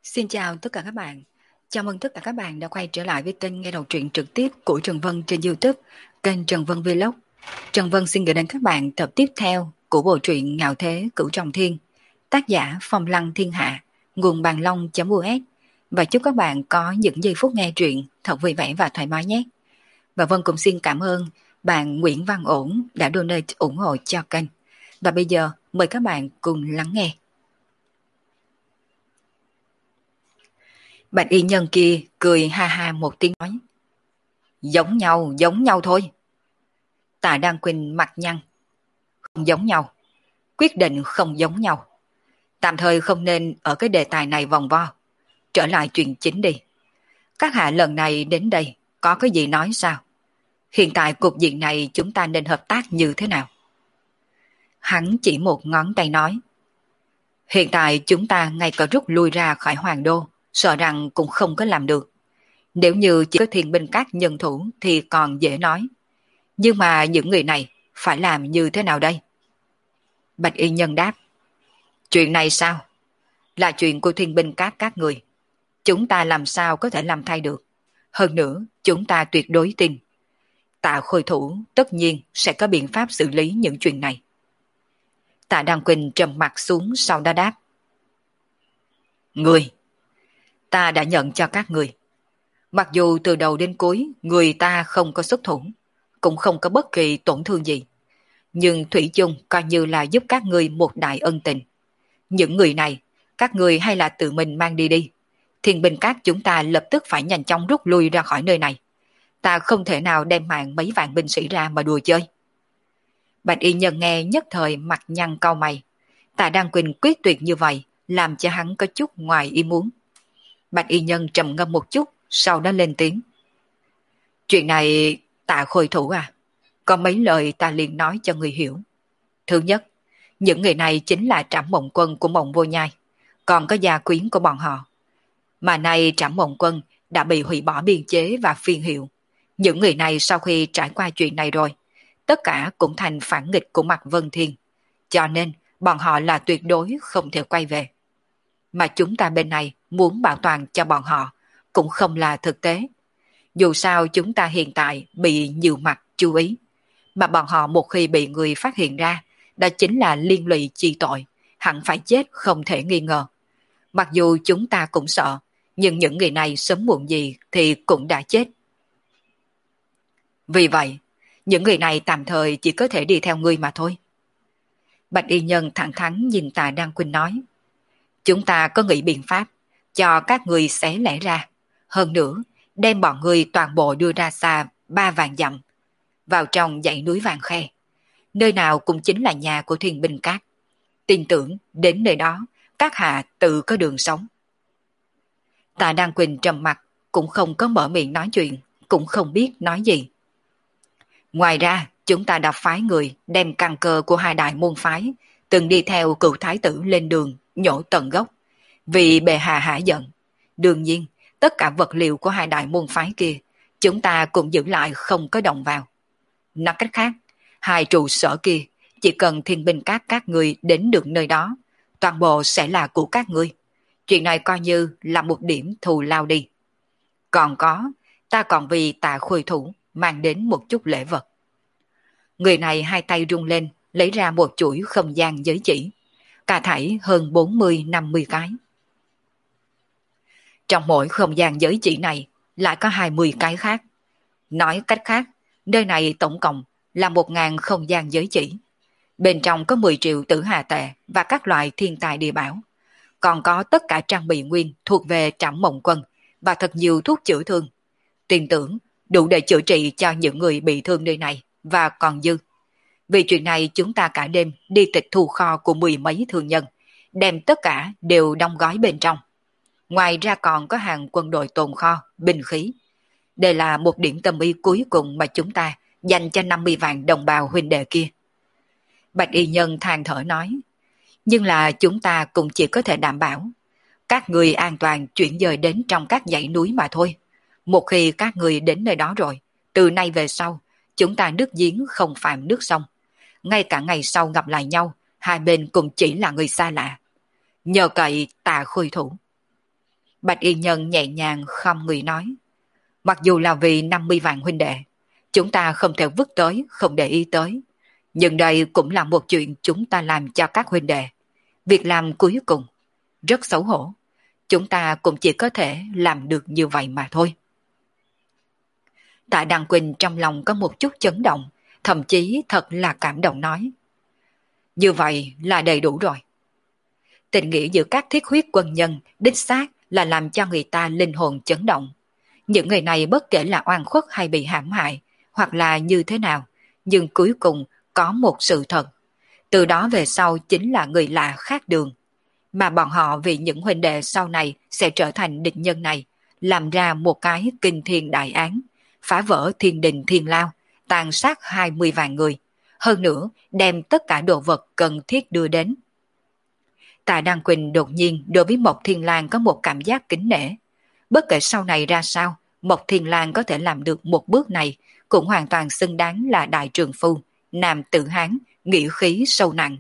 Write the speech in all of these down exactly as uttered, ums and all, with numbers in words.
Xin chào tất cả các bạn. Chào mừng tất cả các bạn đã quay trở lại với kênh nghe đọc truyện trực tiếp của Trần Vân trên YouTube, kênh Trần Vân Vlog. Trần Vân xin gửi đến các bạn tập tiếp theo của bộ truyện Ngạo Thế Cửu Trọng Thiên, tác giả Phong Lăng Thiên Hạ, nguồn bàn long.us. Và chúc các bạn có những giây phút nghe truyện thật vui vẻ và thoải mái nhé. Và Vân cũng xin cảm ơn bạn Nguyễn Văn Ổn đã donate ủng hộ cho kênh. Và bây giờ mời các bạn cùng lắng nghe. Bạch y nhân kia cười ha ha một tiếng nói. Giống nhau, giống nhau thôi. Tạ Đăng Quỳnh mặt nhăn. Không giống nhau. Quyết định không giống nhau. Tạm thời không nên ở cái đề tài này vòng vo. Trở lại chuyện chính đi. Các hạ lần này đến đây có cái gì nói sao? Hiện tại cục diện này chúng ta nên hợp tác như thế nào? Hắn chỉ một ngón tay nói. Hiện tại chúng ta ngay cả rút lui ra khỏi Hoàng Đô, sợ rằng cũng không có làm được. Nếu như chỉ có thiên binh các nhân thủ thì còn dễ nói. Nhưng mà những người này phải làm như thế nào đây? Bạch y nhân đáp. Chuyện này sao? Là chuyện của thiên binh các các người. Chúng ta làm sao có thể làm thay được. Hơn nữa, chúng ta tuyệt đối tin. Tạ Khôi Thủ tất nhiên sẽ có biện pháp xử lý những chuyện này. Tạ Đăng Quỳnh trầm mặt xuống sau đó đáp. Người, ta đã nhận cho các người. Mặc dù từ đầu đến cuối người ta không có xuất thủ, cũng không có bất kỳ tổn thương gì. Nhưng Thủy chung coi như là giúp các người một đại ân tình. Những người này, các người hay là tự mình mang đi đi. Thiên binh các chúng ta lập tức phải nhanh chóng rút lui ra khỏi nơi này. Ta không thể nào đem mạng mấy vạn binh sĩ ra mà đùa chơi. Bạch y nhân nghe nhất thời mặt nhăn cau mày. Tạ Đăng Quỳnh quyết tuyệt như vậy, làm cho hắn có chút ngoài ý muốn. Bạch y nhân trầm ngâm một chút, sau đó lên tiếng. Chuyện này, Tạ Khôi Thủ à, có mấy lời ta liền nói cho người hiểu. Thứ nhất, những người này chính là Trảm Mộng Quân của Mộng Vô Nhai, còn có gia quyến của bọn họ. Mà nay Trảm Mộng Quân đã bị hủy bỏ biên chế và phiên hiệu. Những người này sau khi trải qua chuyện này rồi, tất cả cũng thành phản nghịch của Mạc Vân Thiên. Cho nên, bọn họ là tuyệt đối không thể quay về. Mà chúng ta bên này muốn bảo toàn cho bọn họ cũng không là thực tế. Dù sao chúng ta hiện tại bị nhiều mặt chú ý, mà bọn họ một khi bị người phát hiện ra, đó chính là liên lụy chi tội, hẳn phải chết không thể nghi ngờ. Mặc dù chúng ta cũng sợ, nhưng những người này sớm muộn gì thì cũng đã chết. Vì vậy, những người này tạm thời chỉ có thể đi theo ngươi mà thôi. Bạch y nhân thẳng thắn nhìn Tạ Đăng Quỳnh nói. Chúng ta có nghĩ biện pháp cho các người xé lẻ ra. Hơn nữa, đem bọn người toàn bộ đưa ra xa ba vạn dặm, vào trong dãy núi Vàng Khe. Nơi nào cũng chính là nhà của thiên binh các. Tin tưởng đến nơi đó, các hạ tự có đường sống. Tạ Đăng Quỳnh trầm mặt, cũng không có mở miệng nói chuyện, cũng không biết nói gì. Ngoài ra, chúng ta đã phái người đem căn cơ của hai đại môn phái, từng đi theo cựu thái tử lên đường, nhổ tận gốc. Vì bệ hạ hả giận. Đương nhiên, tất cả vật liệu của hai đại môn phái kia, chúng ta cũng giữ lại không có động vào. Nói cách khác, hai trụ sở kia, chỉ cần thiên binh các các người đến được nơi đó, toàn bộ sẽ là của các ngươi. Chuyện này coi như là một điểm thù lao đi. Còn có, ta còn vì Tạ Khôi Thủ mang đến một chút lễ vật. Người này hai tay rung lên, lấy ra một chuỗi không gian giới chỉ. Cả thảy hơn bốn mươi năm mươi cái. Trong mỗi không gian giới chỉ này lại có hai mươi cái khác. Nói cách khác, nơi này tổng cộng là một nghìn không gian giới chỉ. Bên trong có mười triệu tử hà tệ và các loại thiên tài địa bảo. Còn có tất cả trang bị nguyên thuộc về Trảm Mộng Quân và thật nhiều thuốc chữa thương. Tin tưởng đủ để chữa trị cho những người bị thương nơi này và còn dư. Vì chuyện này chúng ta cả đêm đi tịch thu kho của mười mấy thương nhân, đem tất cả đều đóng gói bên trong. Ngoài ra còn có hàng quân đội tồn kho, binh khí. Đây là một điểm tâm ý cuối cùng mà chúng ta dành cho năm mươi vạn đồng bào huynh đệ kia. Bạch y nhân than thở nói, nhưng là chúng ta cũng chỉ có thể đảm bảo các người an toàn chuyển dời đến trong các dãy núi mà thôi. Một khi các người đến nơi đó rồi, từ nay về sau, chúng ta nước giếng không phạm nước sông. Ngay cả ngày sau gặp lại nhau, hai bên cũng chỉ là người xa lạ. Nhờ cậy Tạ Khôi Thủ. Bạch y nhân nhẹ nhàng khom người nói. Mặc dù là vì năm mươi vạn huynh đệ, chúng ta không thể vứt tới, không để ý tới. Nhưng đây cũng là một chuyện chúng ta làm cho các huynh đệ. Việc làm cuối cùng, rất xấu hổ. Chúng ta cũng chỉ có thể làm được như vậy mà thôi. Tạ Đăng Quỳnh trong lòng có một chút chấn động, thậm chí thật là cảm động nói. Như vậy là đầy đủ rồi. Tình nghĩa giữa các thiết huyết quân nhân đích xác là làm cho người ta linh hồn chấn động. Những người này bất kể là oan khuất hay bị hãm hại, hoặc là như thế nào, nhưng cuối cùng có một sự thật. Từ đó về sau chính là người lạ khác đường. Mà bọn họ vì những huynh đệ sau này sẽ trở thành địch nhân này, làm ra một cái kinh thiên đại án, phá vỡ thiên đình thiên lao, tàn sát hai mươi vạn người. Hơn nữa, đem tất cả đồ vật cần thiết đưa đến. Tạ Đăng Quỳnh đột nhiên đối với Mộc Thiên Lang có một cảm giác kính nể. Bất kể sau này ra sao, Mộc Thiên Lang có thể làm được một bước này, cũng hoàn toàn xứng đáng là đại trường phu, nam tử hán, nghĩa khí sâu nặng.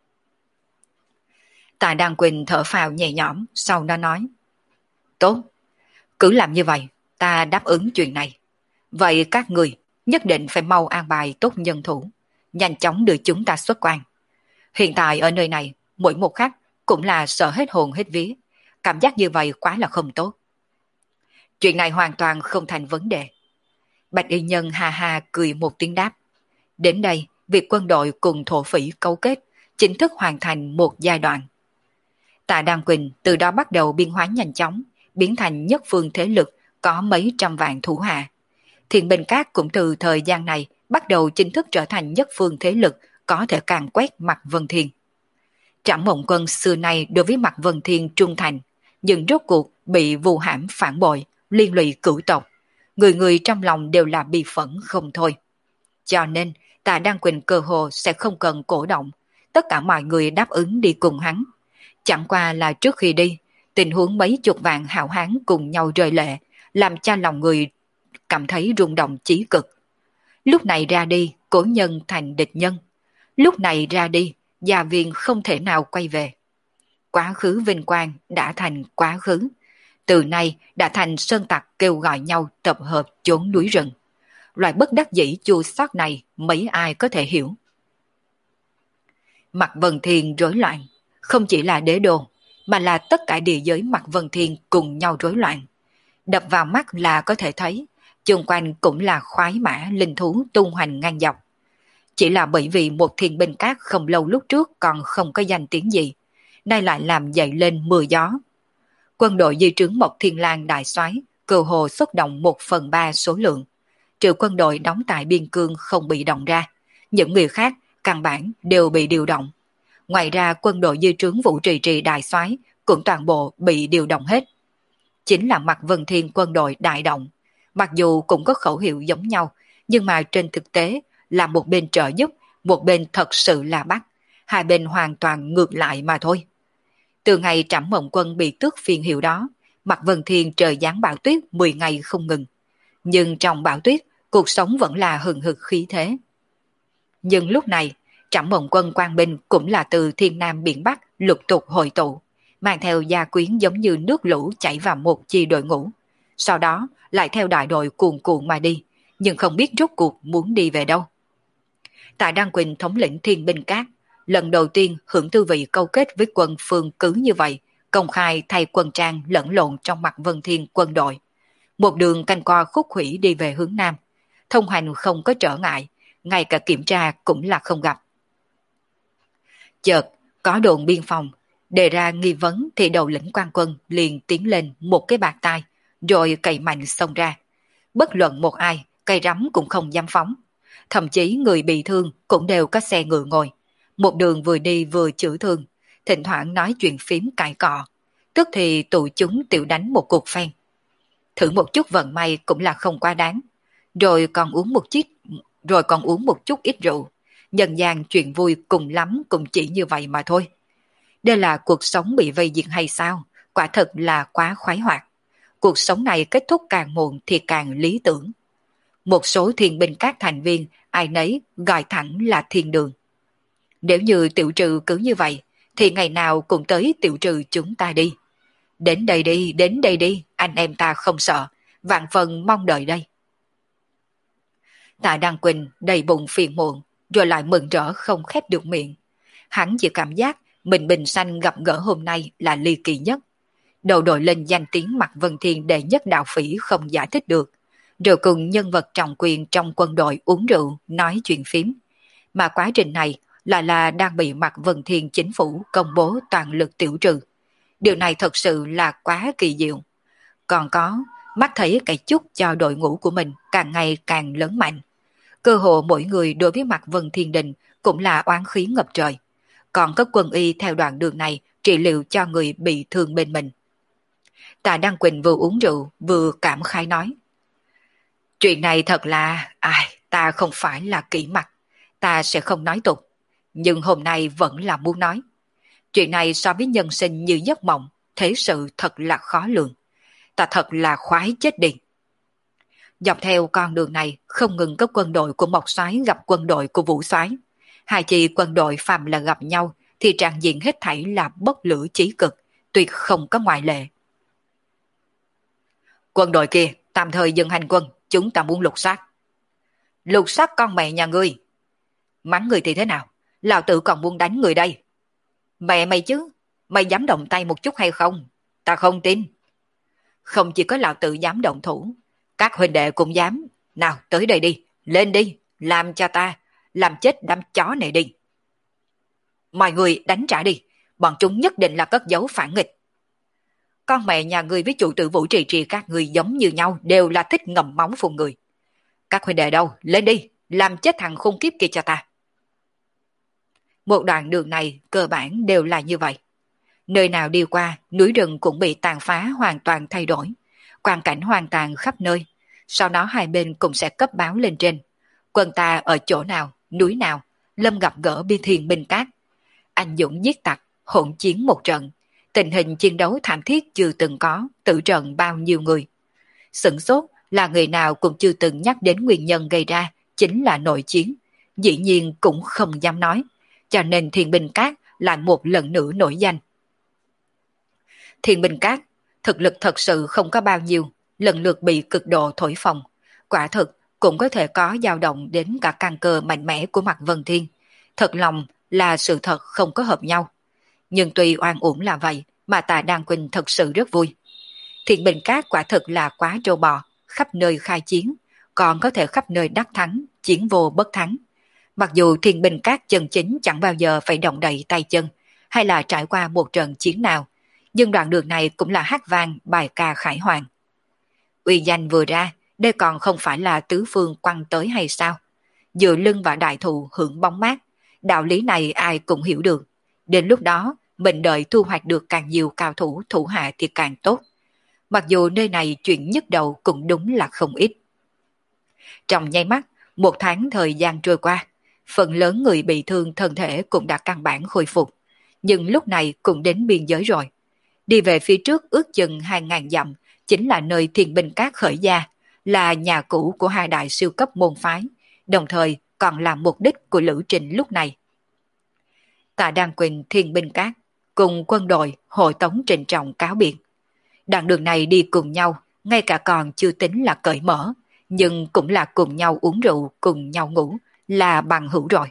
Tạ Đăng Quỳnh thở phào nhẹ nhõm, sau đó nói. Tốt, cứ làm như vậy, ta đáp ứng chuyện này. Vậy các người nhất định phải mau an bài tốt nhân thủ, nhanh chóng đưa chúng ta xuất quan. Hiện tại ở nơi này, mỗi một khắc cũng là sợ hết hồn hết vía. Cảm giác như vậy quá là không tốt. Chuyện này hoàn toàn không thành vấn đề. Bạch y nhân ha ha cười một tiếng đáp. Đến đây, việc quân đội cùng thổ phỉ cấu kết chính thức hoàn thành một giai đoạn. Tạ Đăng Quỳnh từ đó bắt đầu biên hóa nhanh chóng, biến thành nhất phương thế lực có mấy trăm vạn thủ hạ. Thiên Bình Các cũng từ thời gian này bắt đầu chính thức trở thành nhất phương thế lực có thể càn quét Mạc Vân Thiên. Trảm Mộng Quân xưa nay đối với Mạc Vân Thiên trung thành, nhưng rốt cuộc bị vu hãm phản bội, liên lụy cửu tộc. Người người trong lòng đều là bi phẫn không thôi. Cho nên, Tạ Đăng Quỳnh cơ hồ sẽ không cần cổ động, tất cả mọi người đáp ứng đi cùng hắn. Chẳng qua là trước khi đi, tình huống mấy chục vạn hảo hán cùng nhau rơi lệ, làm cho lòng người cảm thấy rung động chí cực. Lúc này ra đi, cố nhân thành địch nhân. Lúc này ra đi, gia viên không thể nào quay về. Quá khứ vinh quang đã thành quá khứ. Từ nay đã thành sơn tặc kêu gọi nhau tập hợp trốn núi rừng. Loại bất đắc dĩ chua xót này mấy ai có thể hiểu. Mạc Vân Thiên rối loạn, không chỉ là đế đô, mà là tất cả địa giới Mạc Vân Thiên cùng nhau rối loạn. Đập vào mắt là có thể thấy, chung quanh cũng là khoái mã linh thú tung hoành ngang dọc. Chỉ là bởi vì một Thiên Binh Các không lâu lúc trước còn không có danh tiếng gì, nay lại làm dậy lên mưa gió. Quân đội di trướng Mộc Thiên Lang đại soái cơ hồ xuất động một phần ba số lượng. Trừ quân đội đóng tại biên cương không bị động ra, những người khác căn bản đều bị điều động. Ngoài ra quân đội di trướng Vũ Trì Trì đại soái cũng toàn bộ bị điều động hết. Chính là Mạc Vân Thiên quân đội đại động. Mặc dù cũng có khẩu hiệu giống nhau, nhưng mà trên thực tế là một bên trợ giúp, một bên thật sự là bắt. Hai bên hoàn toàn ngược lại mà thôi. Từ ngày Trảm Mộng Quân bị tước phiên hiệu đó, Mạc Vân Thiên trời giáng bão tuyết mười ngày không ngừng. Nhưng trong bão tuyết, cuộc sống vẫn là hừng hực khí thế. Nhưng lúc này, Trảm Mộng Quân quan binh cũng là từ Thiên Nam biển Bắc lục tục hội tụ, mang theo gia quyến giống như nước lũ chảy vào một chi đội ngũ. Sau đó lại theo đại đội cuồn cuộn mà đi, nhưng không biết rốt cuộc muốn đi về đâu. Tạ Đăng Quỳnh thống lĩnh Thiên Binh Các, lần đầu tiên hưởng tư vị câu kết với quân phương cứ như vậy, công khai thay quân trang lẫn lộn trong Mạc Vân Thiên quân đội. Một đường canh qua khúc khủy đi về hướng Nam, thông hành không có trở ngại, ngay cả kiểm tra cũng là không gặp. Chợt, có đồn biên phòng, đề ra nghi vấn thì đầu lĩnh quan quân liền tiến lên một cái bạt tai, rồi cày mạnh xông ra. Bất luận một ai, cây rắm cũng không dám phóng. Thậm chí người bị thương cũng đều có xe ngựa ngồi. Một đường vừa đi vừa chữa thương, thỉnh thoảng nói chuyện phím cãi cọ. Tức thì tụi chúng tiểu đánh một cuộc phen. Thử một chút vận may cũng là không quá đáng. Rồi còn uống một chiếc, rồi còn uống một chút ít rượu. Dần dàng chuyện vui cùng lắm cũng chỉ như vậy mà thôi. Đây là cuộc sống bị vây diệt hay sao? Quả thật là quá khoái hoạt. Cuộc sống này kết thúc càng muộn thì càng lý tưởng. Một số Thiên Binh Các thành viên ai nấy gọi thẳng là thiên đường. Nếu như tiểu trừ cứ như vậy, thì ngày nào cũng tới tiểu trừ chúng ta đi. Đến đây đi, đến đây đi, anh em ta không sợ, vạn phần mong đợi đây. Tạ Đăng Quỳnh đầy bụng phiền muộn, rồi lại mừng rỡ không khép được miệng. Hắn chỉ cảm giác mình Bình Xanh gặp gỡ hôm nay là ly kỳ nhất. Đầu đội lên danh tiếng Mạc Vân Thiên đệ nhất đạo phỉ không giải thích được, rồi cùng nhân vật trọng quyền trong quân đội uống rượu, nói chuyện phím. Mà quá trình này lại là đang bị Mạc Vân Thiên chính phủ công bố toàn lực tiểu trừ. Điều này thật sự là quá kỳ diệu. Còn có, mắt thấy cái chút cho đội ngũ của mình càng ngày càng lớn mạnh. Cơ hồ mỗi người đối với Mạc Vân Thiên Đình cũng là oán khí ngập trời. Còn có quân y theo đoạn đường này trị liệu cho người bị thương bên mình. Tạ Đăng Quỳnh vừa uống rượu vừa cảm khái nói. Chuyện này thật là, ai, ta không phải là kỹ mặt, ta sẽ không nói tục. Nhưng hôm nay vẫn là muốn nói. Chuyện này so với nhân sinh như giấc mộng, thế sự thật là khó lường. Ta thật là khoái chết đi. Dọc theo con đường này không ngừng có quân đội của Mộc Soái gặp quân đội của Vũ Soái. Hai chi quân đội phàm là gặp nhau thì trạng diện hết thảy là bốc lửa chí cực, tuyệt không có ngoại lệ. Quân đội kia tạm thời dừng hành quân, chúng ta muốn lục soát. Lục soát con mẹ nhà ngươi. Mắng người thì thế nào? Lão tử còn muốn đánh người đây. Mẹ mày chứ, mày dám động tay một chút hay không? Ta không tin. Không chỉ có lão tử dám động thủ, các huynh đệ cũng dám. Nào tới đây đi, lên đi, làm cho ta, làm chết đám chó này đi. Mọi người đánh trả đi, bọn chúng nhất định là cất giấu phản nghịch. Con mẹ nhà ngươi với chủ tử Vũ Trì Trì các người giống như nhau, đều là thích ngậm móng phun người. Các huynh đệ đâu, lên đi, làm chết thằng khốn kiếp kia cho ta. Một đoạn đường này cơ bản đều là như vậy. Nơi nào đi qua, núi rừng cũng bị tàn phá hoàn toàn thay đổi. Quang cảnh hoàn toàn khắp nơi. Sau đó hai bên cũng sẽ cấp báo lên trên. Quân ta ở chỗ nào, núi nào, Lâm gặp gỡ biên thiền binh cát. Anh dũng giết tặc, hỗn chiến một trận. Tình hình chiến đấu thảm thiết chưa từng có, tử trận bao nhiêu người. Sửng sốt là người nào cũng chưa từng nhắc đến nguyên nhân gây ra, chính là nội chiến. Dĩ nhiên cũng không dám nói. Cho nên Thiên Binh Cát lại một lần nữa nổi danh. Thiên Binh Cát, thực lực thật sự không có bao nhiêu, lần lượt bị cực độ thổi phồng. Quả thực cũng có thể có dao động đến cả căn cơ mạnh mẽ của Mạc Vân Thiên. Thật lòng là sự thật không có hợp nhau. Nhưng tuy oan uổng là vậy, mà Tạ Đăng Quỳnh thật sự rất vui. Thiên Binh Cát quả thực là quá trâu bò, khắp nơi khai chiến, còn có thể khắp nơi đắc thắng, chiến vô bất thắng. Mặc dù Thiên Binh Cát chân chính chẳng bao giờ phải động đậy tay chân, hay là trải qua một trận chiến nào, nhưng đoạn đường này cũng là hát vang bài ca khải hoàn. Uy danh vừa ra, đây còn không phải là tứ phương quăng tới hay sao? Dựa lưng vào đại thụ hưởng bóng mát, đạo lý này ai cũng hiểu được. Đến lúc đó, mình đợi thu hoạch được càng nhiều cao thủ thủ hạ thì càng tốt. Mặc dù nơi này chuyện nhức đầu cũng đúng là không ít. Trong nháy mắt, một tháng thời gian trôi qua, phần lớn người bị thương thân thể cũng đã căn bản khôi phục, nhưng lúc này cũng đến biên giới rồi. Đi về phía trước ước chừng hai ngàn dặm, chính là nơi Thiên Binh Cát khởi gia, là nhà cũ của hai đại siêu cấp môn phái, đồng thời còn là mục đích của lữ trình lúc này. Tạ Đăng Quỳnh Thiên Binh Cát cùng quân đội hội tống trịnh trọng cáo biệt. Đoạn đường này đi cùng nhau, ngay cả còn chưa tính là cởi mở, nhưng cũng là cùng nhau uống rượu, cùng nhau ngủ, là bằng hữu rồi.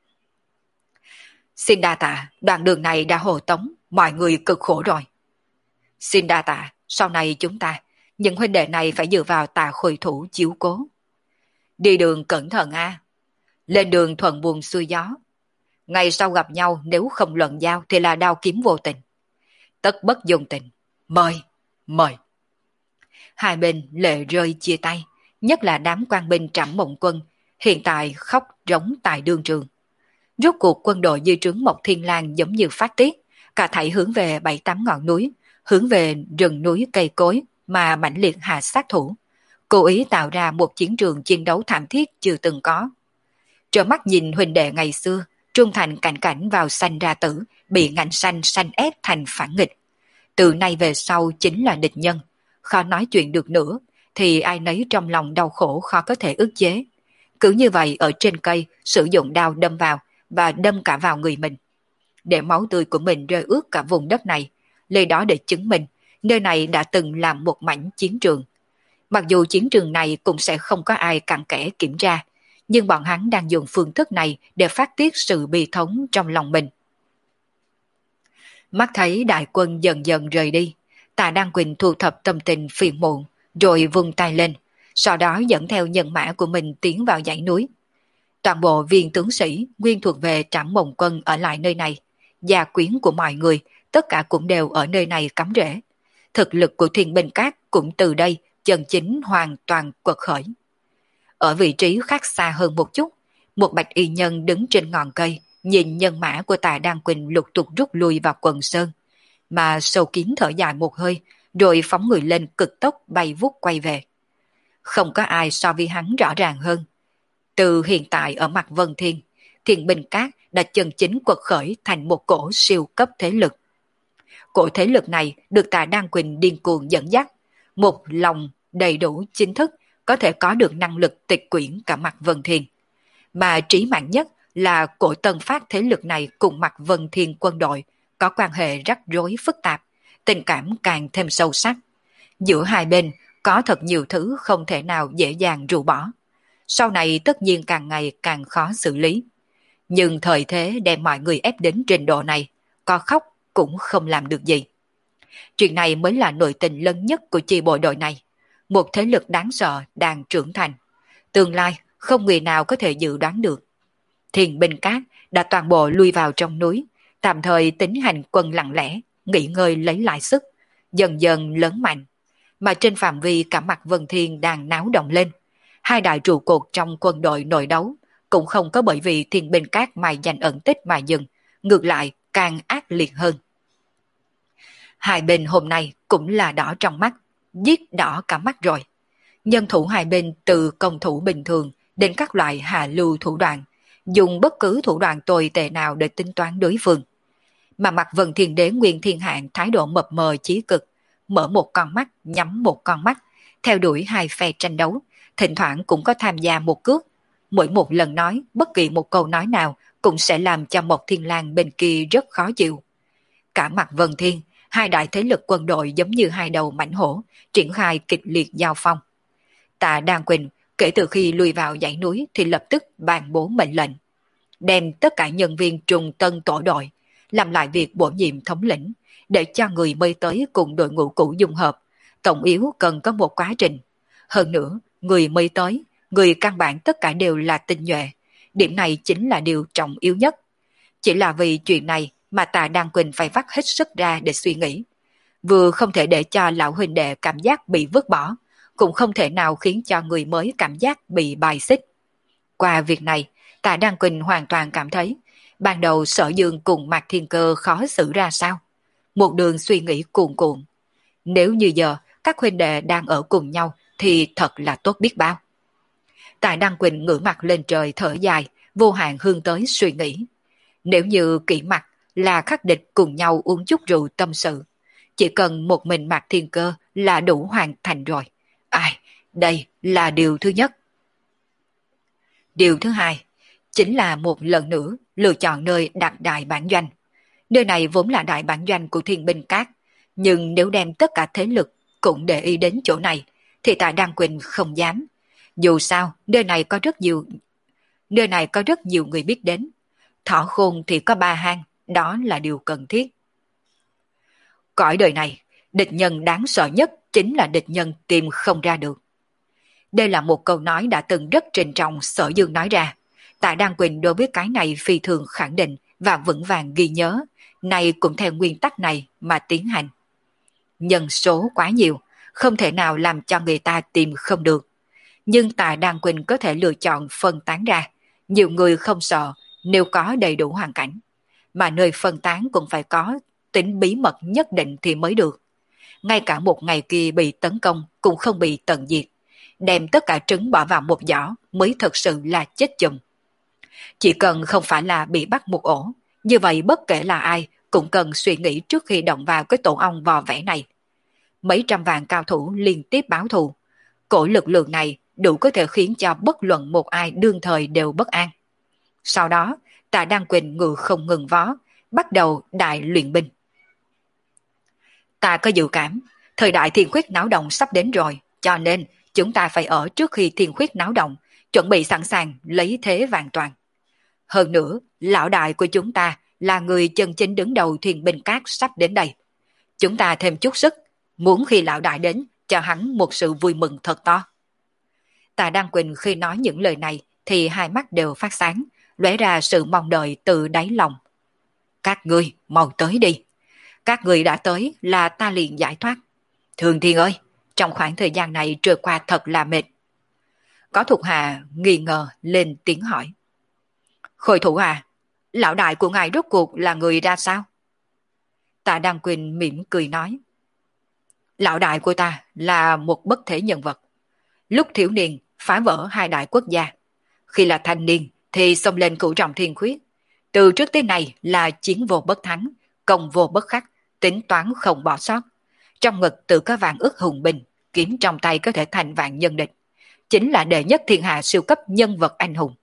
Xin đa tạ, đoạn đường này đã hộ tống, mọi người cực khổ rồi. Xin đa tạ, sau này chúng ta, những huynh đệ này phải dựa vào Tạ Khôi Thủ chiếu cố. Đi đường cẩn thận a, lên đường thuận buồm xuôi gió. Ngày sau gặp nhau nếu không luận giao thì là đao kiếm vô tình. Tất bất dung tình. Mời, mời. Hai bên lệ rơi chia tay, nhất là đám quan binh Trảm Mộng Quân, hiện tại khóc rống tại đương trường. Rốt cuộc quân đội dưới trướng Mộc Thiên Lang giống như phát tiết, cả thảy hướng về bảy tám ngọn núi, hướng về rừng núi cây cối mà mãnh liệt hạ sát thủ, cố ý tạo ra một chiến trường chiến đấu thảm thiết chưa từng có. Trở mắt nhìn huynh đệ ngày xưa, trung thành cảnh cảnh vào sanh ra tử, bị ngạnh sanh sanh ép thành phản nghịch. Từ nay về sau chính là địch nhân, khó nói chuyện được nữa, thì ai nấy trong lòng đau khổ khó có thể ức chế. Cứ như vậy ở trên cây sử dụng đao đâm vào và đâm cả vào người mình. Để máu tươi của mình rơi ướt cả vùng đất này, lấy đó để chứng minh nơi này đã từng là một mảnh chiến trường. Mặc dù chiến trường này cũng sẽ không có ai cặn kẽ kiểm tra, nhưng bọn hắn đang dùng phương thức này để phát tiết sự bi thống trong lòng mình. Mắt thấy đại quân dần dần rời đi, Tạ Đăng Quỳnh thu thập tâm tình phiền muộn, rồi vung tay lên, sau đó dẫn theo nhân mã của mình tiến vào dãy núi. Toàn bộ viên tướng sĩ nguyên thuộc về Trảm Mộng Quân ở lại nơi này, gia quyến của mọi người tất cả cũng đều ở nơi này cắm rễ. Thực lực của Thiên Binh Các cũng từ đây chân chính hoàn toàn quật khởi. Ở vị trí khác xa hơn một chút, một bạch y nhân đứng trên ngọn cây, nhìn nhân mã của Tạ Đăng Quỳnh lục tục rút lui vào quần sơn, mà sâu kín thở dài một hơi, rồi phóng người lên cực tốc bay vút quay về. Không có ai so với hắn rõ ràng hơn. Từ hiện tại ở mặt Vân Thiên, Thiên Binh Các đã chân chính quật khởi thành một cổ siêu cấp thế lực. Cổ thế lực này được Tạ Đăng Quỳnh điên cuồng dẫn dắt, một lòng đầy đủ chính thức có thể có được năng lực tịch quyển cả mặt Vân Thiên. Mà trí mạng nhất là cổ tân phát thế lực này cùng mặt Vân Thiên quân đội có quan hệ rắc rối phức tạp, tình cảm càng thêm sâu sắc. Giữa hai bên có thật nhiều thứ không thể nào dễ dàng rũ bỏ. Sau này tất nhiên càng ngày càng khó xử lý. Nhưng thời thế đem mọi người ép đến trình độ này, có khóc cũng không làm được gì. Chuyện này mới là nội tình lớn nhất của chi bộ đội này. Một thế lực đáng sợ đang trưởng thành. Tương lai không người nào có thể dự đoán được. Thiên Binh Các đã toàn bộ lui vào trong núi, tạm thời tính hành quân lặng lẽ, nghỉ ngơi lấy lại sức, dần dần lớn mạnh. Mà trên phạm vi cả mặt Vân Thiên đang náo động lên. Hai đại trụ cột trong quân đội nội đấu cũng không có bởi vì Thiên Binh Các mai danh ẩn tích mà dừng, ngược lại càng ác liệt hơn. Hai bên hôm nay cũng là đỏ trong mắt, giết đỏ cả mắt rồi. Nhân thủ hai bên từ công thủ bình thường đến các loại hạ lưu thủ đoạn, dùng bất cứ thủ đoạn tồi tệ nào để tính toán đối phương. Mà mặt Vân Thiên Đế Nguyên Thiên Hạng thái độ mập mờ chí cực, mở một con mắt nhắm một con mắt, theo đuổi hai phe tranh đấu, thỉnh thoảng cũng có tham gia một cước. Mỗi một lần nói, bất kỳ một câu nói nào cũng sẽ làm cho Mộc Thiên Lang bên kia rất khó chịu. Cả mặt Vân Thiên, hai đại thế lực quân đội giống như hai đầu mãnh hổ, triển khai kịch liệt giao phong. Tạ Đăng Quỳnh kể từ khi lùi vào dãy núi thì lập tức ban bố mệnh lệnh, đem tất cả nhân viên trung tân tổ đội làm lại việc bổ nhiệm thống lĩnh, để cho người mới tới cùng đội ngũ cũ dung hợp. Tổng yếu cần có một quá trình. Hơn nữa, người mới tới, người căn bản tất cả đều là tinh nhuệ. Điểm này chính là điều trọng yếu nhất. Chỉ là vì chuyện này mà Tạ Đăng Quỳnh phải vắt hết sức ra để suy nghĩ. Vừa không thể để cho lão huynh đệ cảm giác bị vứt bỏ, cũng không thể nào khiến cho người mới cảm giác bị bài xích. Qua việc này, Tạ Đăng Quỳnh hoàn toàn cảm thấy ban đầu Sở Dương cùng Mạc Thiên Cơ khó xử ra sao. Một đường suy nghĩ cuồn cuộn. Nếu như giờ các huynh đệ đang ở cùng nhau thì thật là tốt biết bao. Tạ Đăng Quỳnh ngửa mặt lên trời thở dài, vô hạn hướng tới suy nghĩ. Nếu như kỹ mặt là khắc địch cùng nhau uống chút rượu tâm sự, chỉ cần một mình Mạc Thiên Cơ là đủ hoàn thành rồi. Ai, đây là điều thứ nhất. Điều thứ hai, chính là một lần nữa lựa chọn nơi đặt đại bản doanh. Nơi này vốn là đại bản doanh của Thiên Binh Các, nhưng nếu đem tất cả thế lực cũng để ý đến chỗ này, thì Tạ Đăng Quỳnh không dám. Dù sao, nơi này có rất nhiều nơi này có rất nhiều người biết đến. Thỏ khôn thì có ba hang, đó là điều cần thiết. Cõi đời này, địch nhân đáng sợ nhất chính là địch nhân tìm không ra được. Đây là một câu nói đã từng rất trịnh trọng Sở Dương nói ra. Tạ Đăng Quỳnh đối với cái này phi thường khẳng định và vững vàng ghi nhớ, này cũng theo nguyên tắc này mà tiến hành. Nhân số quá nhiều, không thể nào làm cho người ta tìm không được. Nhưng Tạ Đăng Quỳnh có thể lựa chọn phân tán ra. Nhiều người không sợ nếu có đầy đủ hoàn cảnh. Mà nơi phân tán cũng phải có tính bí mật nhất định thì mới được. Ngay cả một ngày kia bị tấn công cũng không bị tận diệt. Đem tất cả trứng bỏ vào một giỏ mới thật sự là chết chùm. Chỉ cần không phải là bị bắt một ổ, như vậy bất kể là ai cũng cần suy nghĩ trước khi động vào cái tổ ong vò vẽ này. Mấy trăm vạn cao thủ liên tiếp báo thù. Cổ lực lượng này đủ có thể khiến cho bất luận một ai đương thời đều bất an. Sau đó, Tạ Đăng Quỳnh ngự không ngừng vó, bắt đầu đại luyện binh. Ta có dự cảm, Thời đại thiên khuyết náo động sắp đến rồi, cho nên chúng ta phải ở trước khi thiên khuyết náo động, chuẩn bị sẵn sàng lấy thế vàng toàn. Hơn nữa, lão đại của chúng ta là người chân chính đứng đầu thiên binh cát sắp đến đây. Chúng ta thêm chút sức, muốn khi lão đại đến, cho hắn một sự vui mừng thật to. Tạ Đăng Quỳnh khi nói những lời này thì hai mắt đều phát sáng, lóe ra sự mong đợi từ đáy lòng. Các ngươi mau tới đi. Các ngươi đã tới là ta liền giải thoát. Thường Thiên ơi, trong khoảng thời gian này trôi qua thật là mệt. Có thuộc hạ nghi ngờ lên tiếng hỏi. Khôi thủ à, lão đại của ngài rốt cuộc là người ra sao? Tạ Đăng Quỳnh mỉm cười nói. Lão đại của ta là một bất thể nhân vật. Lúc thiếu niên phá vỡ hai đại quốc gia. Khi là thanh niên thì xông lên cửu trọng thiên khuyết. Từ trước tới nay là chiến vô bất thắng, công vô bất khắc, tính toán không bỏ sót. Trong ngực tự có vạn ức hùng binh, kiếm trong tay có thể thành vạn nhân địch. Chính là đệ nhất thiên hạ siêu cấp nhân vật anh hùng.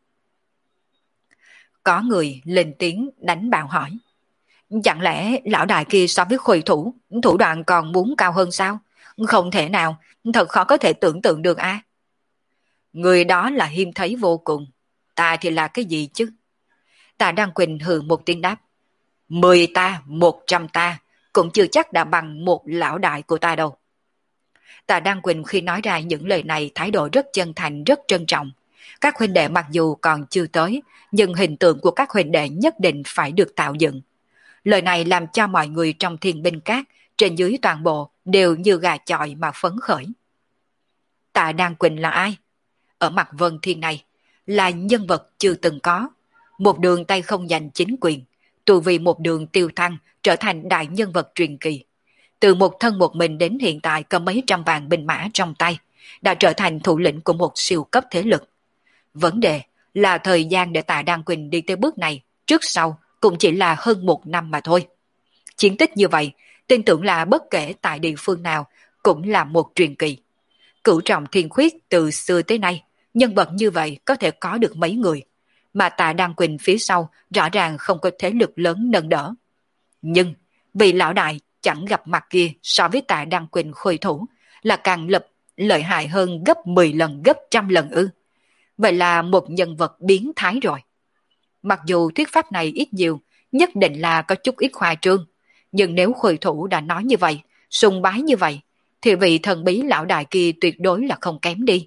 Có người lên tiếng đánh bạo hỏi. Chẳng lẽ lão đại kia so với khôi thủ, thủ đoạn còn muốn cao hơn sao? Không thể nào, thật khó có thể tưởng tượng được a. Người đó là hiếm thấy vô cùng, ta thì là cái gì chứ? Tạ Đăng Quỳnh hừ một tiếng đáp. Mười ta, một trăm ta, cũng chưa chắc đã bằng một lão đại của ta đâu. Tạ Đăng Quỳnh khi nói ra những lời này thái độ rất chân thành, rất trân trọng. Các huynh đệ mặc dù còn chưa tới, nhưng hình tượng của các huynh đệ nhất định phải được tạo dựng. Lời này làm cho mọi người trong thiên binh cát, trên dưới toàn bộ, đều như gà chọi mà phấn khởi. Tạ Đăng Quỳnh là ai? Ở mặt Vân Thiên này, là nhân vật chưa từng có. Một đường tay không giành chính quyền, tu vì một đường tiêu thăng trở thành đại nhân vật truyền kỳ. Từ một thân một mình đến hiện tại có mấy trăm vạn binh mã trong tay, đã trở thành thủ lĩnh của một siêu cấp thế lực. Vấn đề là thời gian để Tạ Đăng Quỳnh đi tới bước này, trước sau cũng chỉ là hơn một năm mà thôi. Chiến tích như vậy, tin tưởng là bất kể tại địa phương nào cũng là một truyền kỳ. Cửu trọng thiên khuyết từ xưa tới nay, nhân vật như vậy có thể có được mấy người, mà Tạ Đăng Quỳnh phía sau rõ ràng không có thế lực lớn nâng đỡ. Nhưng vì lão đại chẳng gặp mặt kia so với Tạ Đăng Quỳnh khôi thủ là càng lập lợi hại hơn gấp mười lần gấp trăm lần ư. Vậy là một nhân vật biến thái rồi. Mặc dù thuyết pháp này ít nhiều, nhất định là có chút ít khoa trương, nhưng nếu khôi thủ đã nói như vậy, sùng bái như vậy, thì vị thần bí lão đại kia tuyệt đối là không kém đi.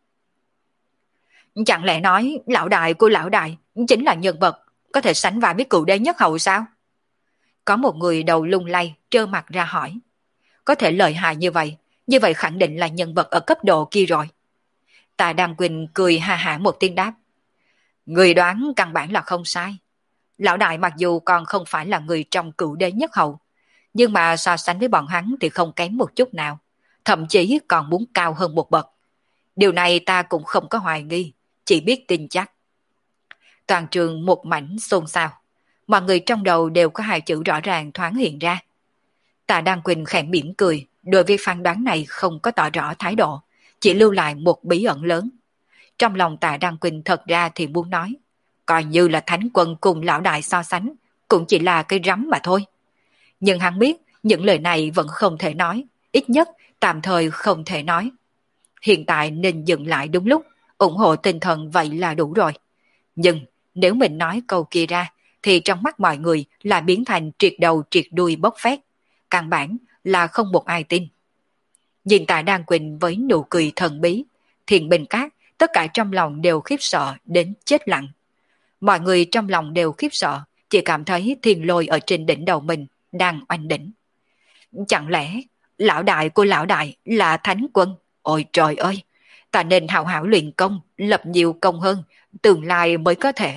Chẳng lẽ nói lão đại của lão đại chính là nhân vật có thể sánh vai với cựu đế nhất hậu sao? Có một người đầu lung lay trơ mặt ra hỏi. Có thể lợi hại như vậy, như vậy khẳng định là nhân vật ở cấp độ kia rồi. Tạ Đăng Quỳnh cười ha hả một tiếng đáp. Người đoán căn bản là không sai. Lão đại mặc dù còn không phải là người trong cựu đế nhất hậu, nhưng mà so sánh với bọn hắn thì không kém một chút nào, thậm chí còn muốn cao hơn một bậc. Điều này ta cũng không có hoài nghi, chỉ biết tin chắc. Toàn trường một mảnh xôn xao, mọi người trong đầu đều có hai chữ rõ ràng thoáng hiện ra. Tạ Đăng Quỳnh khẽ mỉm cười, đối với phán đoán này không có tỏ rõ thái độ, chỉ lưu lại một bí ẩn lớn. Trong lòng Tạ Đăng Quỳnh thật ra thì muốn nói, coi như là thánh quân cùng lão đại so sánh, cũng chỉ là cái rắm mà thôi. Nhưng hắn biết những lời này vẫn không thể nói, ít nhất tạm thời không thể nói. Hiện tại nên dừng lại đúng lúc, ủng hộ tinh thần vậy là đủ rồi. Nhưng nếu mình nói câu kia ra, thì trong mắt mọi người là biến thành triệt đầu triệt đuôi bốc phét. Căn bản là không một ai tin. Nhìn Tạ Đăng Quỳnh với nụ cười thần bí, Thiền Bình Cát tất cả trong lòng đều khiếp sợ đến chết lặng. Mọi người trong lòng đều khiếp sợ, chỉ cảm thấy thiên lôi ở trên đỉnh đầu mình đang oanh đỉnh. Chẳng lẽ lão đại của lão đại là thánh quân? Ôi trời ơi! Ta nên hào hảo luyện công, lập nhiều công hơn, tương lai mới có thể...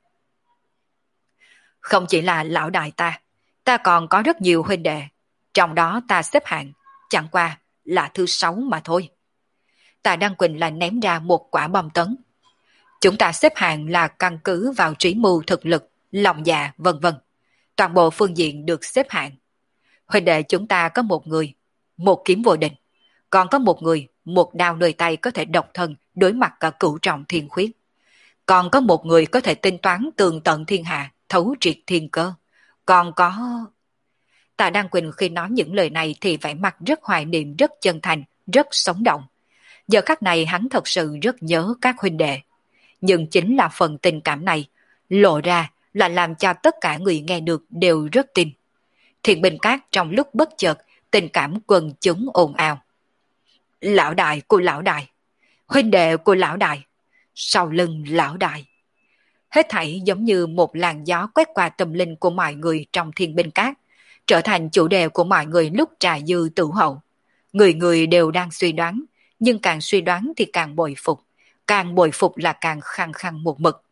Không chỉ là lão đại ta, ta còn có rất nhiều huynh đệ. Trong đó ta xếp hạng, chẳng qua là thứ sáu mà thôi. Tạ Đăng Quỳnh lại ném ra một quả bom tấn. Chúng ta xếp hạng là căn cứ vào trí mưu thực lực, lòng dạ vân vân. Toàn bộ phương diện được xếp hạng. Huynh đệ chúng ta có một người, một kiếm vô địch. Còn có một người, một đao nơi tay có thể độc thân đối mặt cả cửu trọng thiên khuyết. Còn có một người có thể tính toán tường tận thiên hạ, thấu triệt thiên cơ. Còn có... Tạ Đăng Quỳnh khi nói những lời này thì vẻ mặt rất hoài niệm, rất chân thành, rất sống động. Giờ khắc này hắn thật sự rất nhớ các huynh đệ. Nhưng chính là phần tình cảm này, lộ ra là làm cho tất cả người nghe được đều rất tin. Thiện Bình Các trong lúc bất chợt, tình cảm quần chúng ồn ào. Lão đại của lão đại, huynh đệ của lão đại, sau lưng lão đại. Hết thảy giống như một làn gió quét qua tâm linh của mọi người trong Thiên Binh Các, trở thành chủ đề của mọi người lúc trà dư tử hậu. Người người đều đang suy đoán, nhưng càng suy đoán thì càng bội phục, càng bội phục là càng khăng khăng một mực.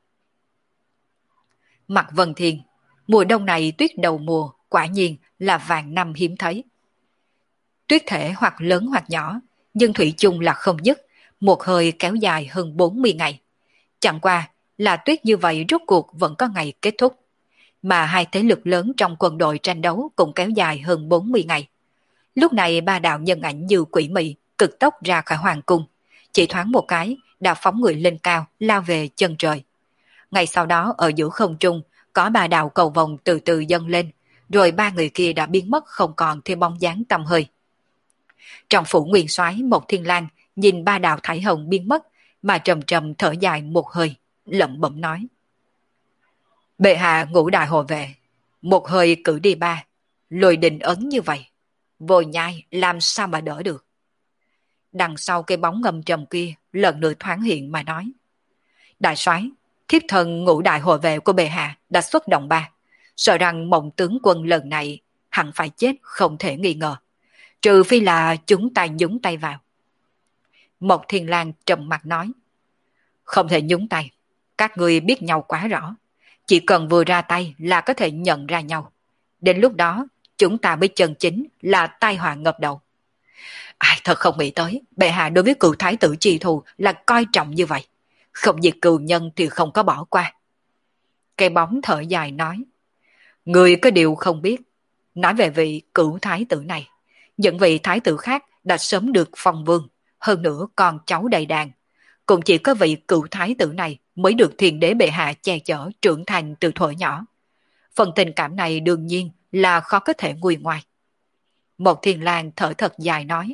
Mặt Vân Thiên, mùa đông này tuyết đầu mùa, quả nhiên là vạn năm hiếm thấy. Tuyết thể hoặc lớn hoặc nhỏ, nhưng thủy chung là không dứt, một hơi kéo dài hơn bốn mươi ngày. Chẳng qua là tuyết như vậy rốt cuộc vẫn có ngày kết thúc. Mà hai thế lực lớn trong quân đội tranh đấu cũng kéo dài hơn bốn mươi ngày. Lúc này ba đạo nhân ảnh như quỷ mị cực tốc ra khỏi hoàng cung, chỉ thoáng một cái đã phóng người lên cao lao về chân trời. Ngay sau đó ở giữa không trung có ba đạo cầu vồng từ từ dâng lên, rồi ba người kia đã biến mất không còn thêm bóng dáng tăm hơi. Trong phủ nguyên soái một Thiên Lang nhìn ba đạo thải hồng biến mất mà trầm trầm thở dài một hơi, lẩm bẩm nói: Bệ hạ ngũ đại hộ vệ, một hơi cử đi ba, lôi đình ấn như vậy, vô nhai làm sao mà đỡ được. Đằng sau cái bóng ngầm trầm kia lần nữa thoáng hiện mà nói: Đại soái, thiếp thần ngũ đại hộ vệ của bệ hạ đã xuất động ba, sợ rằng Mộng tướng quân lần này hẳn phải chết không thể nghi ngờ, trừ phi là chúng ta nhúng tay vào. Mộc Thiên Lang trầm mặt nói: Không thể nhúng tay, các ngươi biết nhau quá rõ, chỉ cần vừa ra tay là có thể nhận ra nhau. Đến lúc đó chúng ta mới chân chính là tai họa ngập đầu. Ai thật không nghĩ tới bệ hạ đối với cựu thái tử chi thù là coi trọng như vậy, không diệt cừu nhân thì không có bỏ qua. Cây bóng thở dài nói: Người có điều không biết, nói về vị cửu thái tử này, những vị thái tử khác đã sớm được phong vương, hơn nữa còn cháu đầy đàn. Cũng chỉ có vị cửu thái tử này mới được thiên đế bệ hạ che chở trưởng thành từ thuở nhỏ. Phần tình cảm này đương nhiên là khó có thể nguôi ngoai. Một Thiên Lang thở thật dài nói: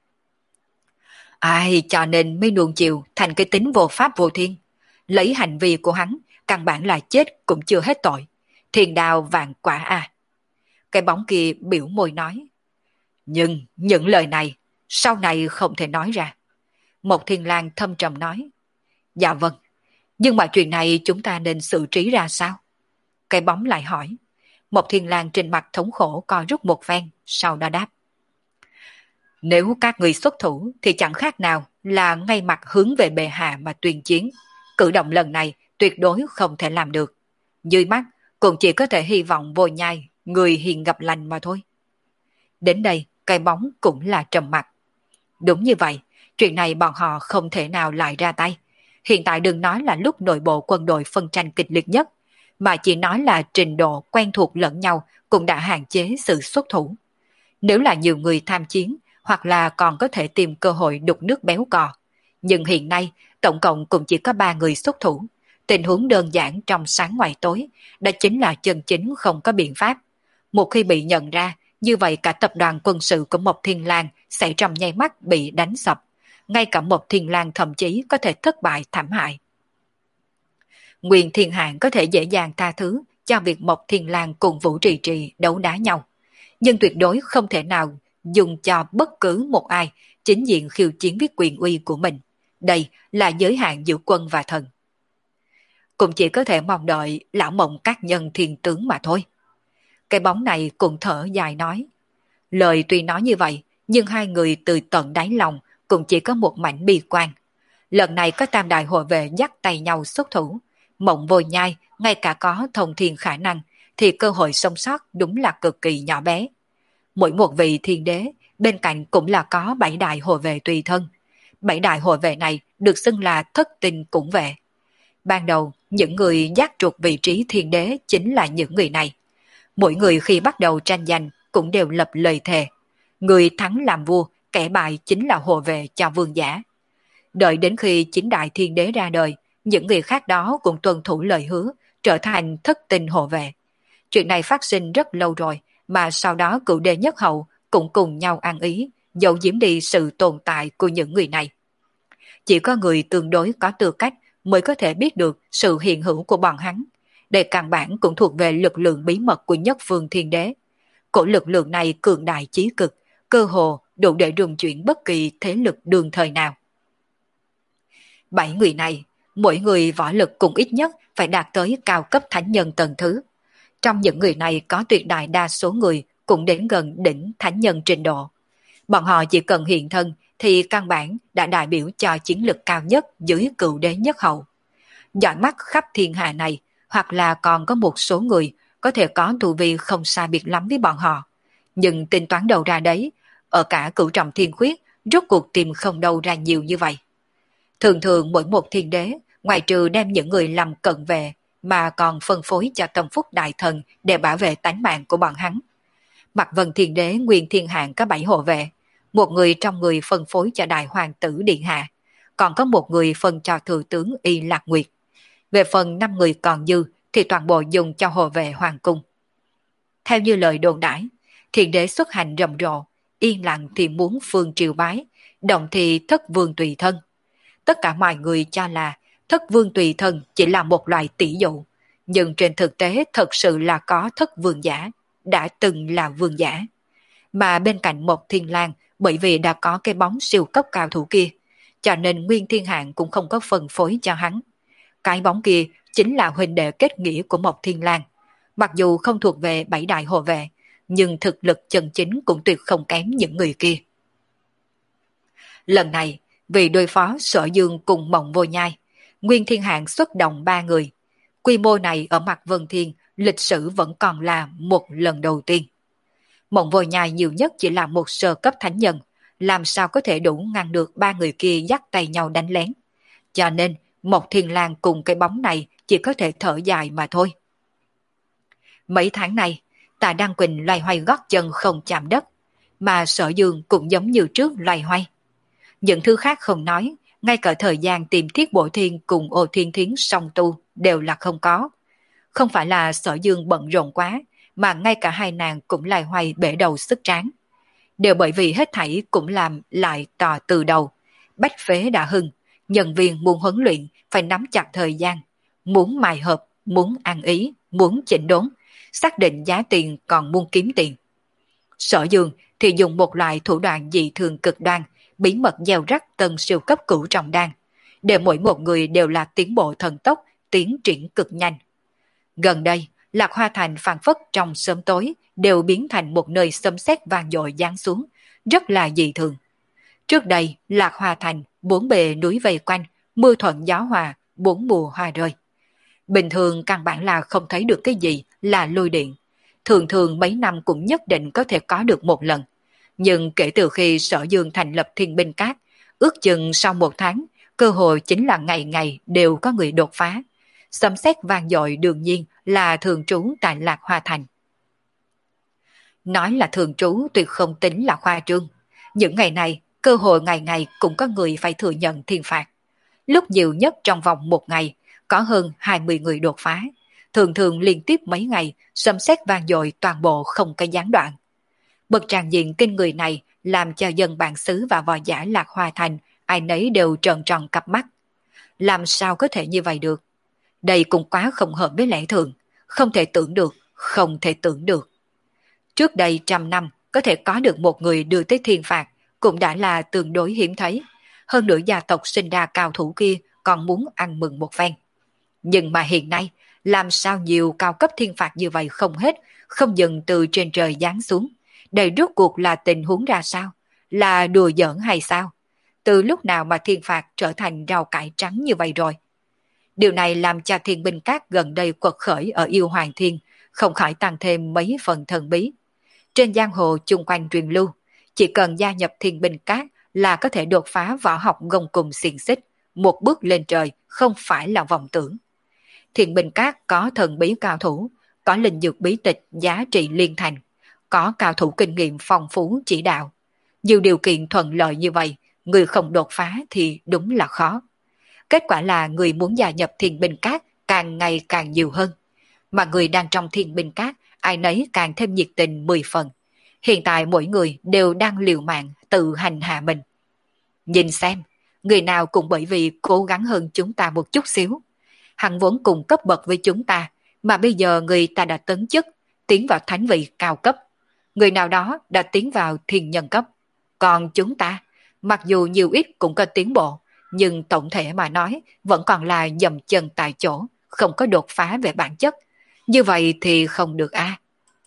Ai cho nên mới nuông chiều thành cái tính vô pháp vô thiên. Lấy hành vi của hắn, căn bản là chết cũng chưa hết tội. Thiên đao vạn quả à. Cái bóng kia biểu môi nói: Nhưng những lời này sau này không thể nói ra. Một Thiên Lang thâm trầm nói: Dạ vâng, nhưng mà chuyện này chúng ta nên xử trí ra sao? Cái bóng lại hỏi. Một Thiên Lang trên mặt thống khổ co rút một ven, sau đó đáp: Nếu các người xuất thủ thì chẳng khác nào là ngay mặt hướng về bệ hạ mà tuyên chiến. Cử động lần này tuyệt đối không thể làm được. Dưới mắt cũng chỉ có thể hy vọng vô nhai, người hiền gặp lành mà thôi. Đến đây, cái bóng cũng là trầm mặc. Đúng như vậy, chuyện này bọn họ không thể nào lại ra tay. Hiện tại đừng nói là lúc nội bộ quân đội phân tranh kịch liệt nhất, mà chỉ nói là trình độ quen thuộc lẫn nhau cũng đã hạn chế sự xuất thủ. Nếu là nhiều người tham chiến, hoặc là còn có thể tìm cơ hội đục nước béo cò. Nhưng hiện nay, tổng cộng cũng chỉ có ba người xuất thủ. Tình huống đơn giản trong sáng ngoài tối, đó chính là chân chính không có biện pháp. Một khi bị nhận ra, như vậy cả tập đoàn quân sự của Mộc Thiên Lang sẽ trong nháy mắt bị đánh sập. Ngay cả Mộc Thiên Lang thậm chí có thể thất bại thảm hại. Nguyên Thiên Hạng có thể dễ dàng tha thứ cho việc Mộc Thiên Lang cùng Vũ Trì Trì đấu đá nhau. Nhưng tuyệt đối không thể nào dùng cho bất cứ một ai chính diện khiêu chiến với quyền uy của mình. Đây là giới hạn giữa quân và thần. Cũng chỉ có thể mong đợi lão Mộng các nhân thiên tướng mà thôi. Cái bóng này cũng thở dài nói. Lời tuy nói như vậy, nhưng hai người từ tận đáy lòng cũng chỉ có một mảnh bi quan. Lần này có tam đại hộ vệ dắt tay nhau xuất thủ. Mộng Vô Nhai ngay cả có thông thiên khả năng thì cơ hội sống sót đúng là cực kỳ nhỏ bé. Mỗi một vị thiên đế bên cạnh cũng là có bảy đại hộ vệ tùy thân. Bảy đại hộ vệ này được xưng là thất tinh cũng vệ. Ban đầu, những người giác trục vị trí thiên đế chính là những người này. Mỗi người khi bắt đầu tranh giành cũng đều lập lời thề. Người thắng làm vua, kẻ bại chính là hộ vệ cho vương giả. Đợi đến khi chính đại thiên đế ra đời, những người khác đó cũng tuân thủ lời hứa, trở thành thất tinh hộ vệ. Chuyện này phát sinh rất lâu rồi, mà sau đó cựu đế nhất hậu cũng cùng nhau ăn ý, giấu giếm đi sự tồn tại của những người này. Chỉ có người tương đối có tư cách mới có thể biết được sự hiện hữu của bọn hắn. Đây căn bản cũng thuộc về lực lượng bí mật của nhất phương thiên đế. Cổ lực lượng này cường đại chí cực, cơ hồ đủ để rung chuyển bất kỳ thế lực đương thời nào. Bảy người này, mỗi người võ lực cũng ít nhất phải đạt tới cao cấp thánh nhân tầng thứ. Trong những người này có tuyệt đại đa số người cũng đến gần đỉnh thánh nhân trình độ. Bọn họ chỉ cần hiện thân thì căn bản đã đại biểu cho chiến lực cao nhất dưới cựu đế nhất hậu. Dõi mắt khắp thiên hạ này, hoặc là còn có một số người có thể có tu vi không xa biệt lắm với bọn họ. Nhưng tính toán đầu ra đấy, ở cả cửu trọng thiên khuyết, rốt cuộc tìm không đâu ra nhiều như vậy. Thường thường mỗi một thiên đế, ngoài trừ đem những người làm cận vệ, mà còn phân phối cho tâm phúc đại thần để bảo vệ tánh mạng của bọn hắn. Mạc Vân thiên đế nguyên thiên hạng có bảy hộ vệ, một người trong người phân phối cho đại hoàng tử điện hạ, còn có một người phân cho thừa tướng Y Lạc Nguyệt. Về phần năm người còn dư thì toàn bộ dùng cho hộ vệ hoàng cung. Theo như lời đồn đãi, thiên đế xuất hành rầm rộ, yên lặng thì muốn phương triều bái, động thì thất vương tùy thân. Tất cả mọi người cho là thất vương tùy thân chỉ là một loại tỷ dụ, nhưng trên thực tế thật sự là có thất vương giả, đã từng là vương giả. Mà bên cạnh một thiên lang, bởi vì đã có cái bóng siêu cấp cao thủ kia, cho nên nguyên thiên hạng cũng không có phân phối cho hắn. Cái bóng kia chính là huynh đệ kết nghĩa của một thiên lang. Mặc dù không thuộc về bảy đại hộ vệ, nhưng thực lực chân chính cũng tuyệt không kém những người kia. Lần này, vì đối phó Sở Dương cùng Mộng Vô Nhai, Nguyên Thiên Hạng xuất động ba người. Quy mô này ở mặt Vân Thiên, lịch sử vẫn còn là một lần đầu tiên. Mộng Vô Nhai nhiều nhất chỉ là một sơ cấp thánh nhân, làm sao có thể đủ ngăn được ba người kia dắt tay nhau đánh lén. Cho nên, một thiên lang cùng cái bóng này chỉ có thể thở dài mà thôi. Mấy tháng này, Tạ Đăng Quỳnh loay hoay gót chân không chạm đất, mà Sở Dương cũng giống như trước loay hoay. Những thứ khác không nói, ngay cả thời gian tìm Thiết Bộ Thiên cùng Ô Thiên Thiến song tu đều là không có. Không phải là Sở Dương bận rộn quá, mà ngay cả hai nàng cũng loay hoay bể đầu sức tráng. Đều bởi vì hết thảy cũng làm lại tò từ đầu. Bách phế đã hưng, nhân viên muốn huấn luyện phải nắm chặt thời gian, muốn mài hợp, muốn ăn ý, muốn chỉnh đốn, xác định giá tiền còn muốn kiếm tiền. Sở Dương thì dùng một loại thủ đoạn dị thường cực đoan, bí mật gieo rắc tân siêu cấp cửu trọng đan, để mỗi một người đều là tiến bộ thần tốc, tiến triển cực nhanh. Gần đây, Lạc Hoa Thành phảng phất trong sớm tối đều biến thành một nơi sấm sét vang dội giáng xuống, rất là dị thường. Trước đây, Lạc Hoa Thành bốn bề núi vây quanh, mưa thuận gió hòa, bốn mùa hoa rơi. Bình thường căn bản là không thấy được cái gì là lôi điện. Thường thường mấy năm cũng nhất định có thể có được một lần. Nhưng kể từ khi Sở Dương thành lập Thiên Binh Các, ước chừng sau một tháng, cơ hội chính là ngày ngày đều có người đột phá. Sấm sét vang dội đương nhiên là thường trú tại Lạc Hoa Thành. Nói là thường trú tuyệt không tính là khoa trương. Những ngày này, cơ hội ngày ngày cũng có người phải thừa nhận thiên phạt. Lúc nhiều nhất trong vòng một ngày, có hơn hai mươi người đột phá. Thường thường liên tiếp mấy ngày, sấm sét vang dội toàn bộ không có gián đoạn. Bậc tràng diện kinh người này làm cho dân bản xứ và võ giả Lạc Hoa Thành ai nấy đều trợn tròn cặp mắt. Làm sao có thể như vậy được? Đây cũng quá không hợp với lẽ thường, không thể tưởng được, không thể tưởng được. Trước đây trăm năm có thể có được một người đưa tới thiên phạt cũng đã là tương đối hiếm thấy. Hơn nữa gia tộc sinh ra cao thủ kia còn muốn ăn mừng một phen. Nhưng mà hiện nay, làm sao nhiều cao cấp thiên phạt như vậy không hết, không dừng từ trên trời giáng xuống. Đây rốt cuộc là tình huống ra sao? Là đùa giỡn hay sao? Từ lúc nào mà thiên phạt trở thành rau cải trắng như vậy rồi? Điều này làm cho Thiên Binh Các gần đây quật khởi ở Yêu Hoàng Thiên, không khỏi tăng thêm mấy phần thần bí. Trên giang hồ chung quanh truyền lưu, chỉ cần gia nhập Thiên Binh Các là có thể đột phá võ học gông cùng xiềng xích, một bước lên trời không phải là vọng tưởng. Thiên Binh Các có thần bí cao thủ, có linh dược bí tịch giá trị liên thành, có cao thủ kinh nghiệm phong phú chỉ đạo. Nhiều điều kiện thuận lợi như vậy, người không đột phá thì đúng là khó. Kết quả là người muốn gia nhập Thiên Binh Các càng ngày càng nhiều hơn. Mà người đang trong Thiên Binh Các, ai nấy càng thêm nhiệt tình mười phần. Hiện tại mỗi người đều đang liều mạng tự hành hạ mình. Nhìn xem, người nào cũng bởi vì cố gắng hơn chúng ta một chút xíu. Hắn vốn cùng cấp bậc với chúng ta, mà bây giờ người ta đã tấn chức, tiến vào thánh vị cao cấp. Người nào đó đã tiến vào thiên nhân cấp. Còn chúng ta, mặc dù nhiều ít cũng có tiến bộ, nhưng tổng thể mà nói vẫn còn là dậm chân tại chỗ, không có đột phá về bản chất. Như vậy thì không được a.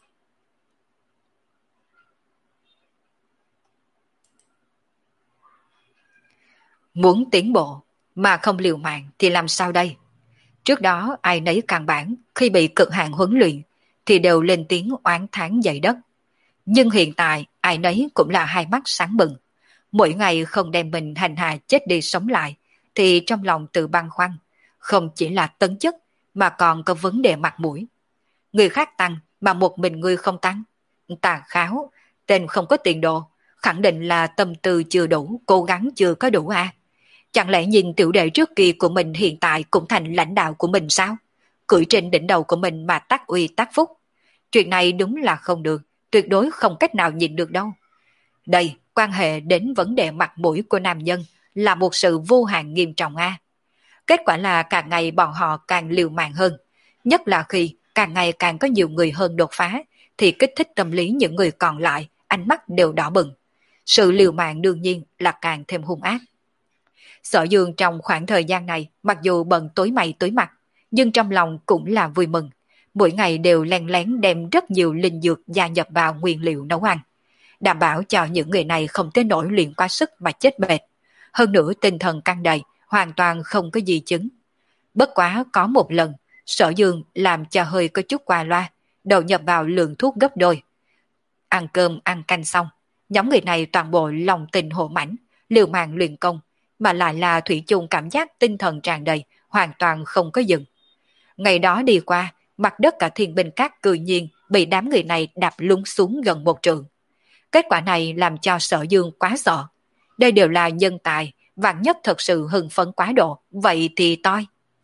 Muốn tiến bộ mà không liều mạng thì làm sao đây? Trước đó ai nấy căn bản khi bị cực hạn huấn luyện thì đều lên tiếng oán thán dậy đất. Nhưng hiện tại ai nấy cũng là hai mắt sáng bừng. Mỗi ngày không đem mình hành hạ chết đi sống lại thì trong lòng tự băn khoăn. Không chỉ là tấn chức mà còn có vấn đề mặt mũi. Người khác tăng mà một mình ngươi không tăng. Tà kháo, tên không có tiền đồ, khẳng định là tâm tư chưa đủ, cố gắng chưa có đủ a. Chẳng lẽ nhìn tiểu đệ trước kia của mình hiện tại cũng thành lãnh đạo của mình sao? Cưỡi trên đỉnh đầu của mình mà tác uy tác phúc. Chuyện này đúng là không được, tuyệt đối không cách nào nhìn được đâu. Đây, quan hệ đến vấn đề mặt mũi của nam nhân là một sự vô hạn nghiêm trọng a. Kết quả là càng ngày bọn họ càng liều mạng hơn. Nhất là khi càng ngày càng có nhiều người hơn đột phá, thì kích thích tâm lý những người còn lại, ánh mắt đều đỏ bừng. Sự liều mạng đương nhiên là càng thêm hung ác. Sở Dương trong khoảng thời gian này, mặc dù bận tối mày tối mặt, nhưng trong lòng cũng là vui mừng. Mỗi ngày đều len lén đem rất nhiều linh dược gia nhập vào nguyên liệu nấu ăn, đảm bảo cho những người này không tới nỗi luyện quá sức mà chết bệt. Hơn nữa tinh thần căng đầy, hoàn toàn không có gì chứng. Bất quá có một lần, Sở Dương làm cho hơi có chút qua loa, đầu nhập vào lượng thuốc gấp đôi. Ăn cơm ăn canh xong, nhóm người này toàn bộ lòng tình hộ mãnh, liều mạng luyện công, mà lại là thủy chung cảm giác tinh thần tràn đầy, hoàn toàn không có dừng. Ngày đó đi qua, mặt đất cả thiên binh các cư nhiên bị đám người này đạp lún xuống gần một trượng. Kết quả này làm cho Sở Dương quá sợ. Đây đều là nhân tài, vạn nhất thật sự hưng phấn quá độ, vậy thì toi.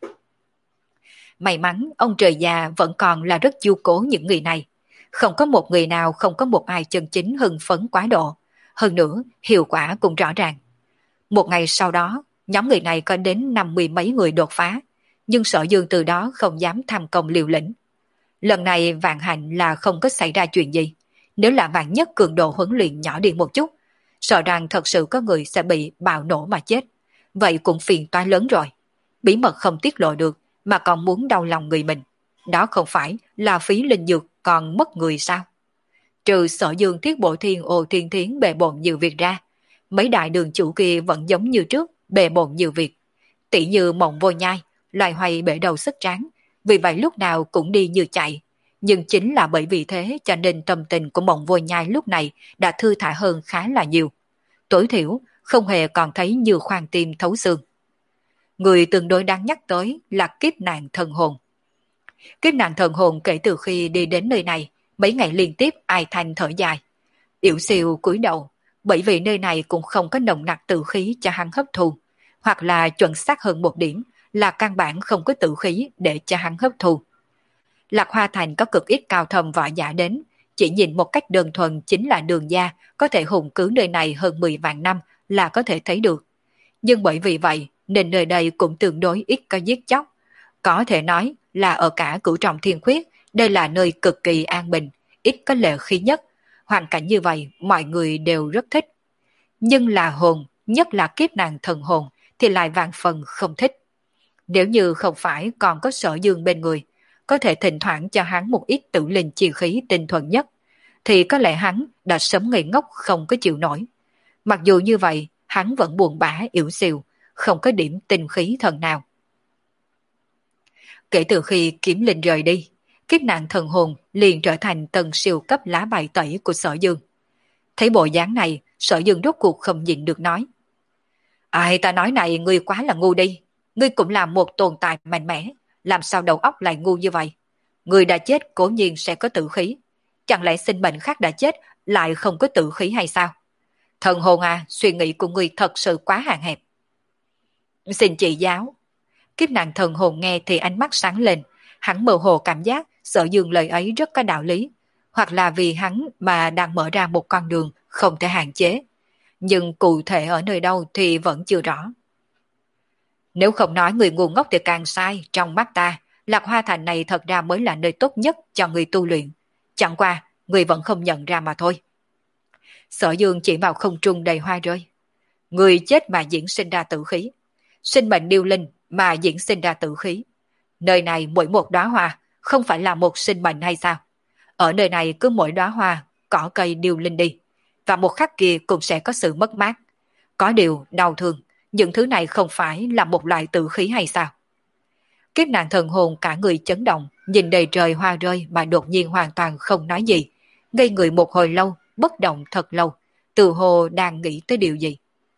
May mắn ông trời già vẫn còn là rất chiếu cố những người này. Không có một người nào không có một ai chân chính hưng phấn quá độ. Hơn nữa, hiệu quả cũng rõ ràng. Một ngày sau đó, nhóm người này có đến năm mươi mấy người đột phá, nhưng Sở Dương từ đó không dám tham công liều lĩnh. Lần này vạn hạnh là không có xảy ra chuyện gì. Nếu là vạn nhất cường độ huấn luyện nhỏ đi một chút, sợ rằng thật sự có người sẽ bị bạo nổ mà chết. Vậy cũng phiền toái lớn rồi. Bí mật không tiết lộ được mà còn muốn đau lòng người mình. Đó không phải là phí linh dược còn mất người sao? Trừ Sở Dương thiết bộ thiên ô thiên thiến bề bộn nhiều việc ra, mấy đại đường chủ kia vẫn giống như trước, bề bộn nhiều việc. Tỷ như Mộng Vô Nhai, loài hoay bể đầu sức tráng, vì vậy lúc nào cũng đi như chạy. Nhưng chính là bởi vì thế cho nên tâm tình của Mộng Vô Nhai lúc này đã thư thả hơn khá là nhiều. Tối thiểu, không hề còn thấy như khoan tim thấu xương. Người tương đối đáng nhắc tới là kiếp nạn thần hồn. Kiếp nạn thần hồn kể từ khi đi đến nơi này, mấy ngày liên tiếp ai thanh thở dài. Yểu Siêu cúi đầu, bởi vì nơi này cũng không có nồng nặc tử khí cho hắn hấp thu, hoặc là chuẩn xác hơn một điểm là căn bản không có tử khí để cho hắn hấp thu. Lạc Hoa Thành có cực ít cao thầm võ giả đến, chỉ nhìn một cách đơn thuần chính là Đường gia có thể hùng cứ nơi này hơn mười vạn năm là có thể thấy được. Nhưng bởi vì vậy nên nơi đây cũng tương đối ít có giết chóc. Có thể nói là ở cả Cửu Trọng Thiên Khuyết, đây là nơi cực kỳ an bình, ít có lệ khí nhất. Hoàn cảnh như vậy mọi người đều rất thích. Nhưng là hồn, nhất là kiếp nạn thần hồn thì lại vạn phần không thích. Nếu như không phải còn có Sở Dương bên người, có thể thỉnh thoảng cho hắn một ít tử linh chi khí tinh thuần nhất, thì có lẽ hắn đã sớm ngây ngốc không có chịu nổi. Mặc dù như vậy, hắn vẫn buồn bã yểu xìu, không có điểm tinh khí thần nào. Kể từ khi kiếm linh rời đi, kiếp nạn thần hồn liền trở thành tầng siêu cấp lá bài tẩy của Sở Dương. Thấy bộ dáng này, Sở Dương rốt cuộc không nhịn được nói. Ai ta nói này ngươi quá là ngu đi. Ngươi cũng là một tồn tại mạnh mẽ, làm sao đầu óc lại ngu như vậy? Ngươi đã chết cố nhiên sẽ có tử khí. Chẳng lẽ sinh mệnh khác đã chết lại không có tử khí hay sao? Thần hồn à, suy nghĩ của ngươi thật sự quá hạn hẹp. Xin chỉ giáo. Kiếp nạn thần hồn nghe thì ánh mắt sáng lên, hắn mơ hồ cảm giác Sở Dương lời ấy rất có đạo lý, hoặc là vì hắn mà đang mở ra một con đường không thể hạn chế. Nhưng cụ thể ở nơi đâu thì vẫn chưa rõ. Nếu không nói người ngu ngốc thì càng sai, trong mắt ta, Lạc Hoa Thành này thật ra mới là nơi tốt nhất cho người tu luyện. Chẳng qua, người vẫn không nhận ra mà thôi. Sở Dương chỉ vào không trung đầy hoa rơi. Người chết mà diễn sinh ra tử khí. Sinh mệnh điêu linh mà diễn sinh ra tử khí. Nơi này mỗi một đóa hoa không phải là một sinh mệnh hay sao? Ở nơi này cứ mỗi đóa hoa, cỏ cây điêu linh đi. Và một khắc kia cũng sẽ có sự mất mát. Có điều đau thương, những thứ này không phải là một loại tử khí hay sao? Kiếp nạn thần hồn cả người chấn động, nhìn đầy trời hoa rơi mà đột nhiên hoàn toàn không nói gì. Ngây người một hồi lâu, bất động thật lâu, từ hồ đang nghĩ tới điều gì.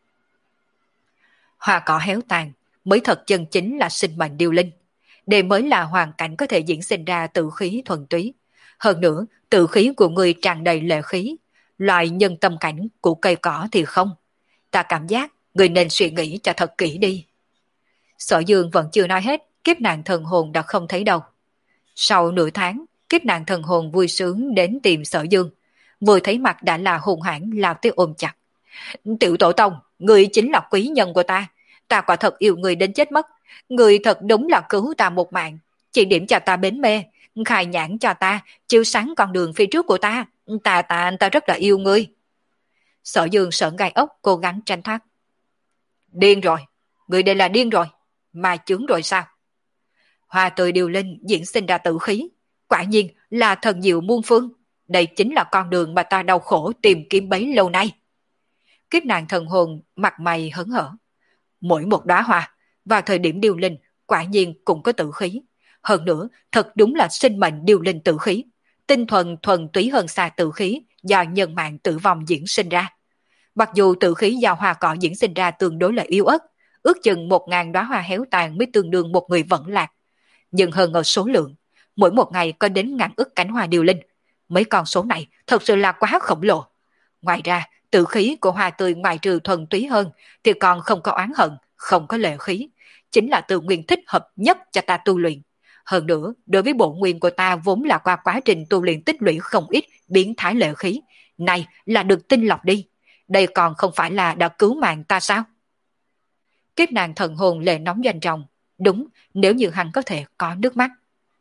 Hoa cỏ héo tàn, mới thật chân chính là sinh mệnh điêu linh. Đây mới là hoàn cảnh có thể diễn sinh ra tử khí thuần túy. Hơn nữa, tử khí của người tràn đầy lệ khí, loại nhân tâm cảnh của cây cỏ thì không. Ta cảm giác người nên suy nghĩ cho thật kỹ đi. Sở Dương vẫn chưa nói hết, kiếp nạn thần hồn đã không thấy đâu. Sau nửa tháng, kiếp nạn thần hồn vui sướng đến tìm Sở Dương. Vừa thấy mặt đã là hùng hãn lao tới ôm chặt. Tiểu tổ tông, người chính là quý nhân của ta. Ta quả thật yêu người đến chết mất. Người thật đúng là cứu ta một mạng. Chỉ điểm cho ta bến mê, khai nhãn cho ta, chiếu sáng con đường phía trước của ta. Ta ta ta rất là yêu ngươi. Sở Dương sởn gai ốc cố gắng tranh thoát. Điên rồi, người đây là điên rồi. Mà chướng rồi sao? Hoa tươi điều linh diễn sinh ra tử khí. Quả nhiên là thần diệu muôn phương. Đây chính là con đường mà ta đau khổ tìm kiếm bấy lâu nay. Kiếp nạn thần hồn mặt mày hớn hở. Mỗi một đóa hoa vào thời điểm điều linh quả nhiên cũng có tử khí. Hơn nữa thật đúng là sinh mệnh điều linh tử khí. Tinh thuần thuần túy hơn xa tử khí do nhân mạng tử vong diễn sinh ra. Mặc dù tử khí do hoa cỏ diễn sinh ra tương đối là yếu ớt, ước chừng một ngàn đóa hoa héo tàn mới tương đương một người vẫn lạc. Nhưng hơn ở số lượng, mỗi một ngày có đến ngàn ức cánh hoa điều linh. Mấy con số này thật sự là quá khổng lồ. Ngoài ra, tử khí của hoa tươi ngoài trừ thuần túy hơn thì còn không có oán hận, không có lệ khí. Chính là tự nguyên thích hợp nhất cho ta tu luyện. Hơn nữa, đối với bộ nguyên của ta vốn là qua quá trình tu luyện tích lũy không ít biến thái lệ khí. Này là được tinh lọc đi. Đây còn không phải là đã cứu mạng ta sao? Kiếp nạn thần hồn lệ nóng doanh trọng. Đúng, nếu như hắn có thể có nước mắt.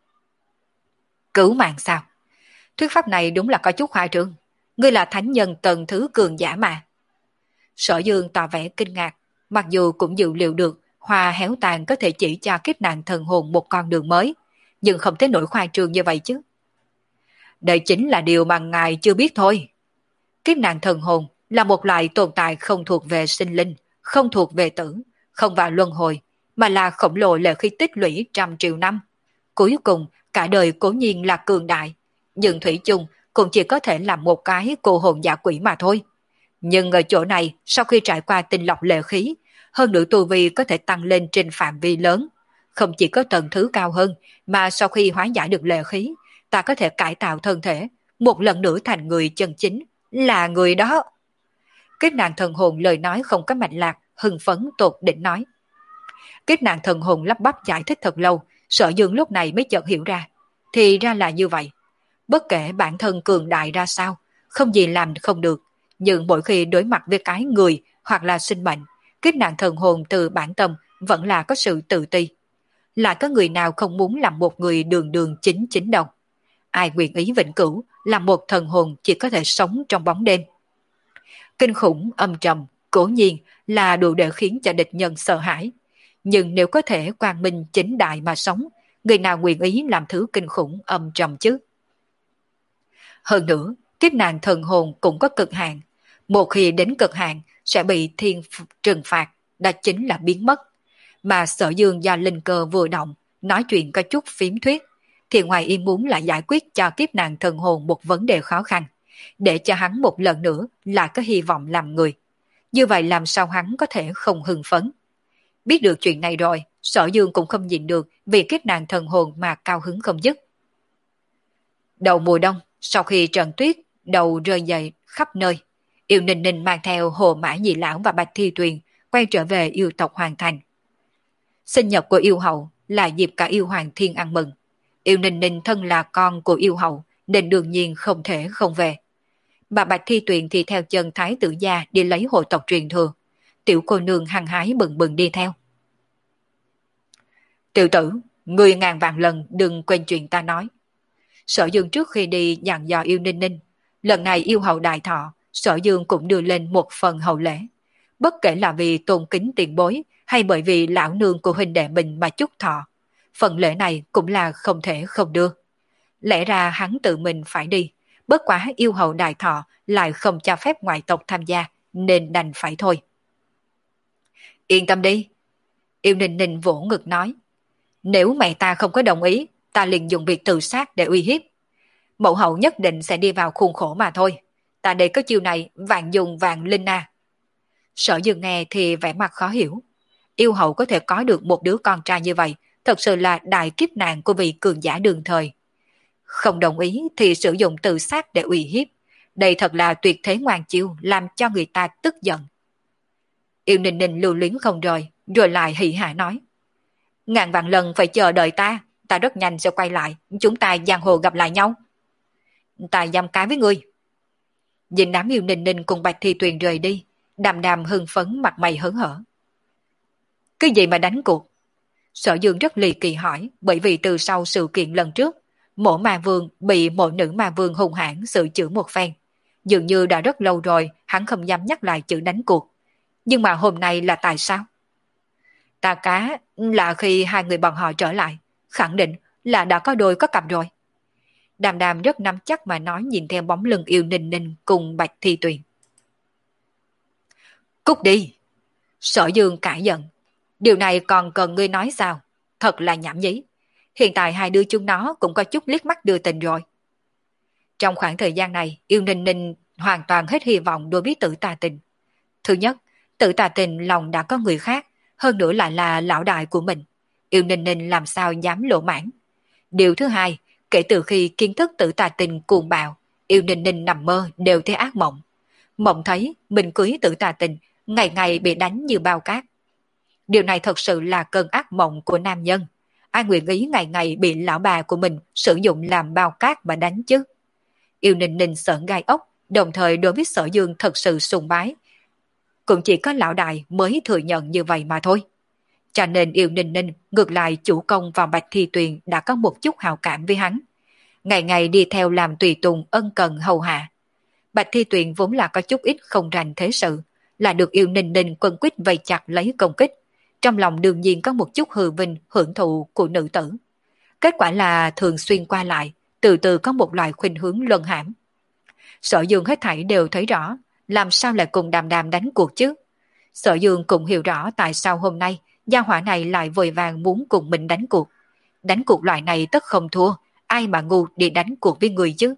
Cứu mạng sao? Thuyết pháp này đúng là có chút khoa trương. Ngươi là thánh nhân tầng thứ cường giả mà. Sở Dương tỏ vẻ kinh ngạc, mặc dù cũng dự liệu được hoa héo tàn có thể chỉ cho kiếp nạn thần hồn một con đường mới, nhưng không thể nổi khoa trương như vậy chứ. Đây chính là điều mà ngài chưa biết thôi. Kiếp nạn thần hồn là một loại tồn tại không thuộc về sinh linh, không thuộc về tử, không vào luân hồi, mà là khổng lồ lệ khí tích lũy trăm triệu năm. Cuối cùng, cả đời cố nhiên là cường đại, nhưng thủy chung cũng chỉ có thể là một cái cô hồn giả quỷ mà thôi. Nhưng ở chỗ này, sau khi trải qua tinh lọc lệ khí, hơn nữa tu vi có thể tăng lên trên phạm vi lớn. Không chỉ có tầng thứ cao hơn, mà sau khi hóa giải được lệ khí, ta có thể cải tạo thân thể, một lần nữa thành người chân chính, là người đó. Kết nạn thần hồn lời nói không có mạch lạc, hưng phấn tột đỉnh nói. Kết nạn thần hồn lắp bắp giải thích thật lâu, Sở Dương lúc này mới chợt hiểu ra. Thì ra là như vậy. Bất kể bản thân cường đại ra sao, không gì làm không được, nhưng mỗi khi đối mặt với cái người hoặc là sinh mệnh, kiếp nạn thần hồn từ bản tâm vẫn là có sự tự ti. Lại có người nào không muốn làm một người đường đường chính chính đâu. Ai nguyện ý vĩnh cửu làm một thần hồn chỉ có thể sống trong bóng đêm. Kinh khủng âm trầm cố nhiên là đủ để khiến cho địch nhân sợ hãi, nhưng nếu có thể quang minh chính đại mà sống, người nào nguyện ý làm thứ kinh khủng âm trầm chứ? Hơn nữa, kiếp nạn thần hồn cũng có cực hạn. Một khi đến cực hạn sẽ bị thiên trừng phạt, đó chính là biến mất. Mà Sở Dương do linh cơ vừa động, nói chuyện có chút phím thuyết, thì ngoài ý muốn là giải quyết cho kiếp nạn thần hồn một vấn đề khó khăn, để cho hắn một lần nữa là có hy vọng làm người. Như vậy làm sao hắn có thể không hưng phấn? Biết được chuyện này rồi, Sở Dương cũng không nhịn được vì kiếp nạn thần hồn mà cao hứng không dứt. Đầu mùa đông, sau khi trận tuyết đầu rơi dày khắp nơi, Yêu Ninh Ninh mang theo Hồ Mã Nhị Lão và Bạch Thi Tuyền quay trở về yêu tộc Hoàng Thành. Sinh nhật của yêu hậu là dịp cả yêu Hoàng Thiên ăn mừng. Yêu Ninh Ninh thân là con của yêu hậu nên đương nhiên không thể không về. Bà Bạch Thi Tuyền thì theo chân thái tử gia đi lấy hộ tộc truyền thừa. Tiểu cô nương hăng hái bừng bừng đi theo. Tiểu tử, ngươi ngàn vạn lần đừng quên chuyện ta nói. Sở Dương trước khi đi dặn dò Yêu Ninh Ninh, lần này yêu hậu đại thọ, Sở Dương cũng đưa lên một phần hậu lễ. Bất kể là vì tôn kính tiền bối hay bởi vì lão nương của huynh đệ mình mà chúc thọ, phần lễ này cũng là không thể không đưa. Lẽ ra hắn tự mình phải đi, bất quá yêu hậu đại thọ lại không cho phép ngoại tộc tham gia, nên đành phải thôi. Yên tâm đi. Yêu Ninh Ninh vỗ ngực nói, nếu mẹ ta không có đồng ý, ta liền dùng việc tự sát để uy hiếp. Mẫu hậu nhất định sẽ đi vào khuôn khổ mà thôi. Ta đây có chiêu này, vạn dùng vạn linh à. Sở Dương nghe thì vẻ mặt khó hiểu. Yêu hậu có thể có được một đứa con trai như vậy, thật sự là đại kiếp nạn của vị cường giả đường thời. Không đồng ý thì sử dụng tự sát để uy hiếp. Đây thật là tuyệt thế ngoan chiêu, làm cho người ta tức giận. Yêu Ninh Ninh lưu luyến không rời, rồi lại hỉ hả nói, ngàn vạn lần phải chờ đợi ta, ta rất nhanh sẽ quay lại, chúng ta giang hồ gặp lại nhau. Ta dám cái với ngươi. Nhìn đám Yêu Ninh Ninh cùng Bạch Thi Tuyền rời đi, Đàm Đàm hưng phấn mặt mày hớn hở. Cái gì mà đánh cuộc? Sở Dương rất lì kỳ hỏi, bởi vì từ sau sự kiện lần trước, mỗi ma vương bị mỗi nữ ma vương hung hãn sự chữ một phen. Dường như đã rất lâu rồi hắn không dám nhắc lại chữ đánh cuộc. Nhưng mà hôm nay là tại sao? Ta cá là khi hai người bọn họ trở lại, khẳng định là đã có đôi có cặp rồi. Đàm Đàm rất nắm chắc mà nói, nhìn theo bóng lưng Yêu Ninh Ninh cùng Bạch Thi Tuyền. Cút đi! Sở Dương cãi giận. Điều này còn cần ngươi nói sao? Thật là nhảm nhí. Hiện tại hai đứa chúng nó cũng có chút liếc mắt đưa tình rồi. Trong khoảng thời gian này, Yêu Ninh Ninh hoàn toàn hết hy vọng đối với Tử Tà Tình. Thứ nhất, Tử Tà Tình lòng đã có người khác, hơn nữa lại là lão đại của mình. Yêu Ninh Ninh làm sao dám lỗ mãn. Điều thứ hai, kể từ khi kiến thức Tử Tà Tình cuồng bạo, Yêu Ninh Ninh nằm mơ đều thấy ác mộng. Mộng thấy mình cưới Tử Tà Tình, ngày ngày bị đánh như bao cát. Điều này thật sự là cơn ác mộng của nam nhân. Ai nguyện ý ngày ngày bị lão bà của mình sử dụng làm bao cát mà đánh chứ? Yêu Ninh Ninh sợn gai ốc, đồng thời đối với Sở Dương thật sự sùng bái. Cũng chỉ có lão đại mới thừa nhận như vậy mà thôi. Cho nên Yêu Ninh Ninh ngược lại chủ công vào Bạch Thi Tuyền đã có một chút hào cảm với hắn. Ngày ngày đi theo làm tùy tùng ân cần hầu hạ. Bạch Thi Tuyền vốn là có chút ít không rành thế sự, là được Yêu Ninh Ninh quân quyết vây chặt lấy công kích. Trong lòng đương nhiên có một chút hư vinh hưởng thụ của nữ tử. Kết quả là thường xuyên qua lại, từ từ có một loại khuynh hướng luân hãm. Sở Dương hết thảy đều thấy rõ, làm sao lại cùng Đàm Đàm đánh cuộc chứ? Sở Dương cũng hiểu rõ tại sao hôm nay gia hỏa này lại vội vàng muốn cùng mình đánh cuộc. Đánh cuộc loại này tất không thua, ai mà ngu đi đánh cuộc với người chứ?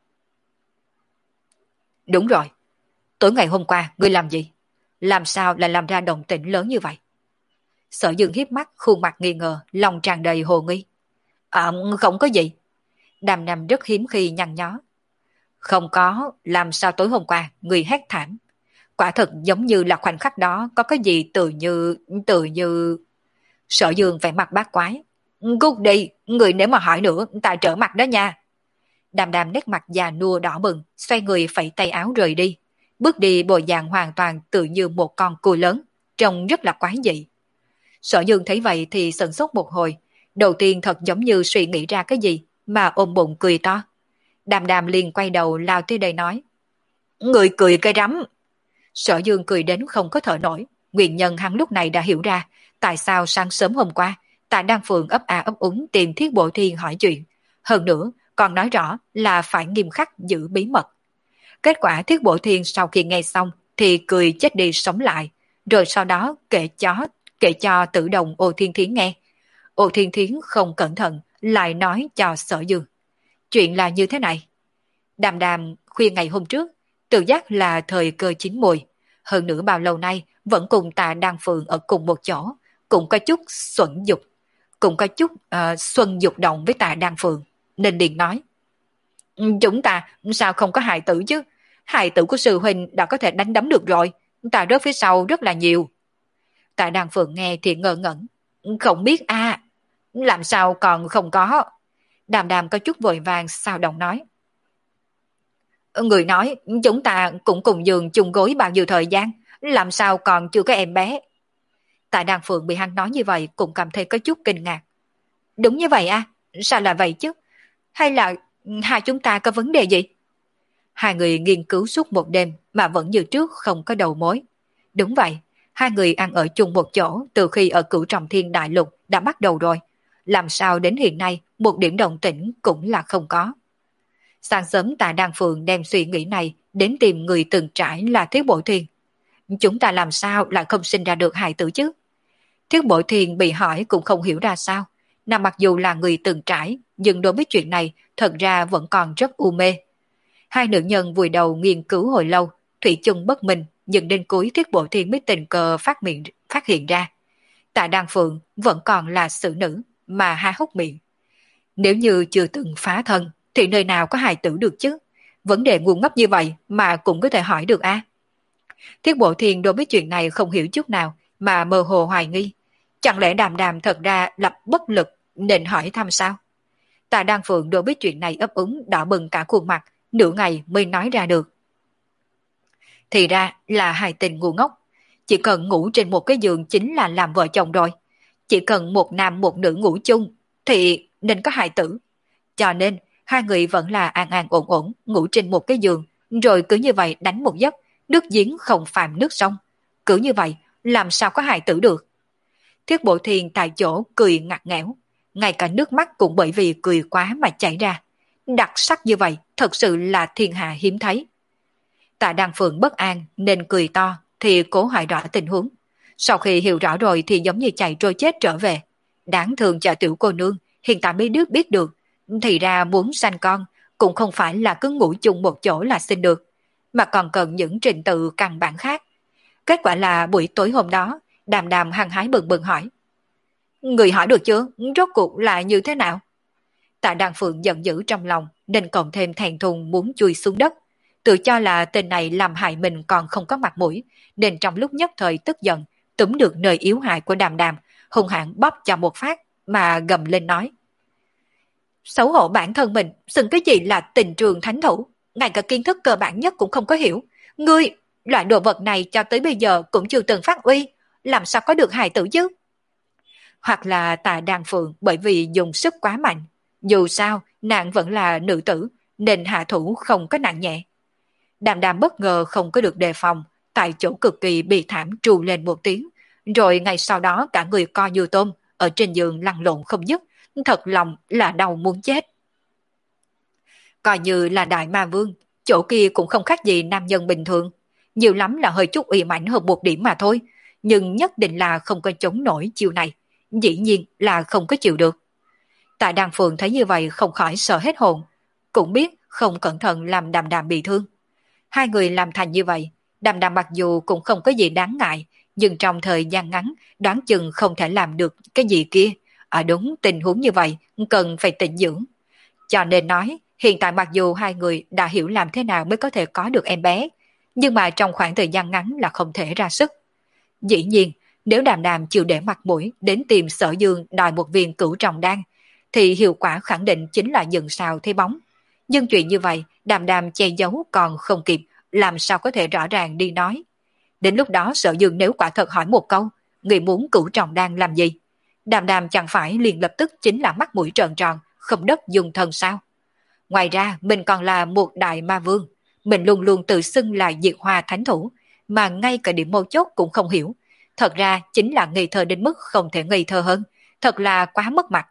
Đúng rồi, tối ngày hôm qua ngươi làm gì? Làm sao lại làm ra động tĩnh lớn như vậy? Sở Dương hiếp mắt, khuôn mặt nghi ngờ, lòng tràn đầy hồ nghi. À, không có gì. Đàm Nam rất hiếm khi nhăn nhó. Không có, làm sao tối hôm qua người hét thảm. Quả thật giống như là khoảnh khắc đó có cái gì tự như, tự như... Sở Dương vẻ mặt bát quái. Cút đi, người nếu mà hỏi nữa, ta trở mặt đó nha. Đàm Đàm nét mặt già nua đỏ bừng, xoay người phẩy tay áo rời đi. Bước đi bộ dạng hoàn toàn tự như một con cừu lớn, trông rất là quái dị. Sở Dương thấy vậy thì sửng sốt một hồi, đầu tiên thật giống như suy nghĩ ra cái gì mà ôm bụng cười to. Đàm Đàm liền quay đầu lao tới đây nói, người cười cái rắm. Sở Dương cười đến không có thở nổi, nguyên nhân hắn lúc này đã hiểu ra tại sao sáng sớm hôm qua Tạ Đan Phượng ấp a ấp úng tìm Thiết Bộ Thiên hỏi chuyện, hơn nữa còn nói rõ là phải nghiêm khắc giữ bí mật. Kết quả Thiết Bộ Thiên sau khi nghe xong thì cười chết đi sống lại, rồi sau đó kể chó kể cho Tử Đồng Ô Thiên Thiến nghe. Ô Thiên Thiến không cẩn thận lại nói cho Sở Dương. Chuyện là như thế này. Đàm Đàm khuya ngày hôm trước, tự giác là thời cơ chín mùi. Hơn nữa bao lâu nay vẫn cùng Tạ Đan Phượng ở cùng một chỗ, cũng có chút xuẩn dục, cũng có chút uh, xuân dục động với Tạ Đan Phượng, nên liền nói. Chúng ta sao không có hài tử chứ? Hài tử của sư huynh đã có thể đánh đấm được rồi, ta rớt phía sau rất là nhiều. Tạ Đan Phượng nghe thì ngơ ngẩn. Không biết a à, làm sao còn không có. Đàm Đàm có chút vội vàng sao động nói. Người nói chúng ta cũng cùng giường chung gối bao nhiêu thời gian, làm sao còn chưa có em bé. Tạ Đan Phượng bị hắn nói như vậy cũng cảm thấy có chút kinh ngạc. Đúng như vậy à? Sao là vậy chứ? Hay là hai chúng ta có vấn đề gì? Hai người nghiên cứu suốt một đêm mà vẫn như trước không có đầu mối. Đúng vậy, hai người ăn ở chung một chỗ từ khi ở Cửu Trọng Thiên Đại Lục đã bắt đầu rồi. Làm sao đến hiện nay một điểm động tĩnh cũng là không có. Sáng sớm Tạ Đan Phượng đem suy nghĩ này đến tìm người từng trải là Thiết Bội Thuyền. Chúng ta làm sao lại không sinh ra được hài tử chứ? Thiết Bội Thuyền bị hỏi cũng không hiểu ra sao. Nào mặc dù là người từng trải, nhưng đối với chuyện này thật ra vẫn còn rất u mê. Hai nữ nhân vùi đầu nghiên cứu hồi lâu, thủy chung bất minh, nhưng đến cuối Thiết Bội Thuyền mới tình cờ phát, miệng, phát hiện ra. Tạ Đan Phượng vẫn còn là xử nữ, mà há hốc miệng. Nếu như chưa từng phá thân, thì nơi nào có hài tử được chứ? Vấn đề ngu ngốc như vậy mà cũng có thể hỏi được a à? Thiết Bộ Thiên đối với chuyện này không hiểu chút nào, mà mơ hồ hoài nghi. Chẳng lẽ Đàm Đàm thật ra lập bất lực nên hỏi thăm sao? Tạ Đan Phượng đối với chuyện này ấp úng đỏ bừng cả khuôn mặt, nửa ngày mới nói ra được. Thì ra là hài tình ngu ngốc. Chỉ cần ngủ trên một cái giường chính là làm vợ chồng rồi. Chỉ cần một nam một nữ ngủ chung thì nên có hài tử. Cho nên hai người vẫn là an an ổn ổn ngủ trên một cái giường, rồi cứ như vậy đánh một giấc, nước giếng không phạm nước sông. Cứ như vậy làm sao có hài tử được? Thiết Bộ Thiên tại chỗ cười ngặt nghẽo, ngay cả nước mắt cũng bởi vì cười quá mà chảy ra. Đặc sắc như vậy thật sự là thiên hạ hiếm thấy. Tạ Đan Phượng bất an nên cười to thì cố hỏi rõ tình huống. Sau khi hiểu rõ rồi thì giống như chạy trôi chết trở về. Đáng thương cho tiểu cô nương, hiện tại mới biết biết được. Thì ra muốn sanh con cũng không phải là cứ ngủ chung một chỗ là sinh được, mà còn cần những trình tự căn bản khác. Kết quả là buổi tối hôm đó, Đàm Đàm hăng hái bừng bừng hỏi. Người hỏi được chưa? Rốt cuộc là như thế nào? Tạ Đan Phượng giận dữ trong lòng nên cộng thêm thèn thùng muốn chui xuống đất. Tự cho là tên này làm hại mình còn không có mặt mũi, nên trong lúc nhất thời tức giận, túm được nơi yếu hại của Đàm Đàm, hung hãn bóp cho một phát mà gầm lên nói. Xấu hổ bản thân mình, xưng cái gì là tình trường thánh thủ, ngay cả kiến thức cơ bản nhất cũng không có hiểu. Ngươi, loại đồ vật này cho tới bây giờ cũng chưa từng phát uy, làm sao có được hài tử chứ? Hoặc là Tạ Đan Phượng bởi vì dùng sức quá mạnh, dù sao nàng vẫn là nữ tử nên hạ thủ không có nặng nhẹ. Đàm Đàm bất ngờ không có được đề phòng, tại chỗ cực kỳ bị thảm trù lên một tiếng, rồi ngay sau đó cả người co như tôm ở trên giường lăn lộn không dứt, thật lòng là đau muốn chết. Coi như là đại ma vương, chỗ kia cũng không khác gì nam nhân bình thường, nhiều lắm là hơi chút uy mãnh hơn một điểm mà thôi, nhưng nhất định là không có chống nổi chiều này, dĩ nhiên là không có chịu được. Tạ Đan Phượng thấy như vậy không khỏi sợ hết hồn, cũng biết không cẩn thận làm Đàm Đàm bị thương. Hai người làm thành như vậy, Đàm Đàm mặc dù cũng không có gì đáng ngại, nhưng trong thời gian ngắn đoán chừng không thể làm được cái gì kia. Ở đúng tình huống như vậy cần phải tĩnh dưỡng. Cho nên nói hiện tại mặc dù hai người đã hiểu làm thế nào mới có thể có được em bé, nhưng mà trong khoảng thời gian ngắn là không thể ra sức. Dĩ nhiên nếu Đàm Đàm chịu để mặt mũi đến tìm Sở Dương đòi một viên cửu trọng đan thì hiệu quả khẳng định chính là dừng sao thấy bóng. Nhưng chuyện như vậy Đàm Đàm che giấu còn không kịp, làm sao có thể rõ ràng đi nói. Đến lúc đó Sở Dương nếu quả thật hỏi một câu, người muốn cửu trọng đan làm gì, Đàm Đàm chẳng phải liền lập tức chính là mắt mũi trợn tròn, không đất dùng thân sao? Ngoài ra mình còn là một đại ma vương, mình luôn luôn tự xưng là diệt hoa thánh thủ, mà ngay cả điểm mấu chốt cũng không hiểu. Thật ra chính là ngây thơ đến mức không thể ngây thơ hơn, thật là quá mất mặt.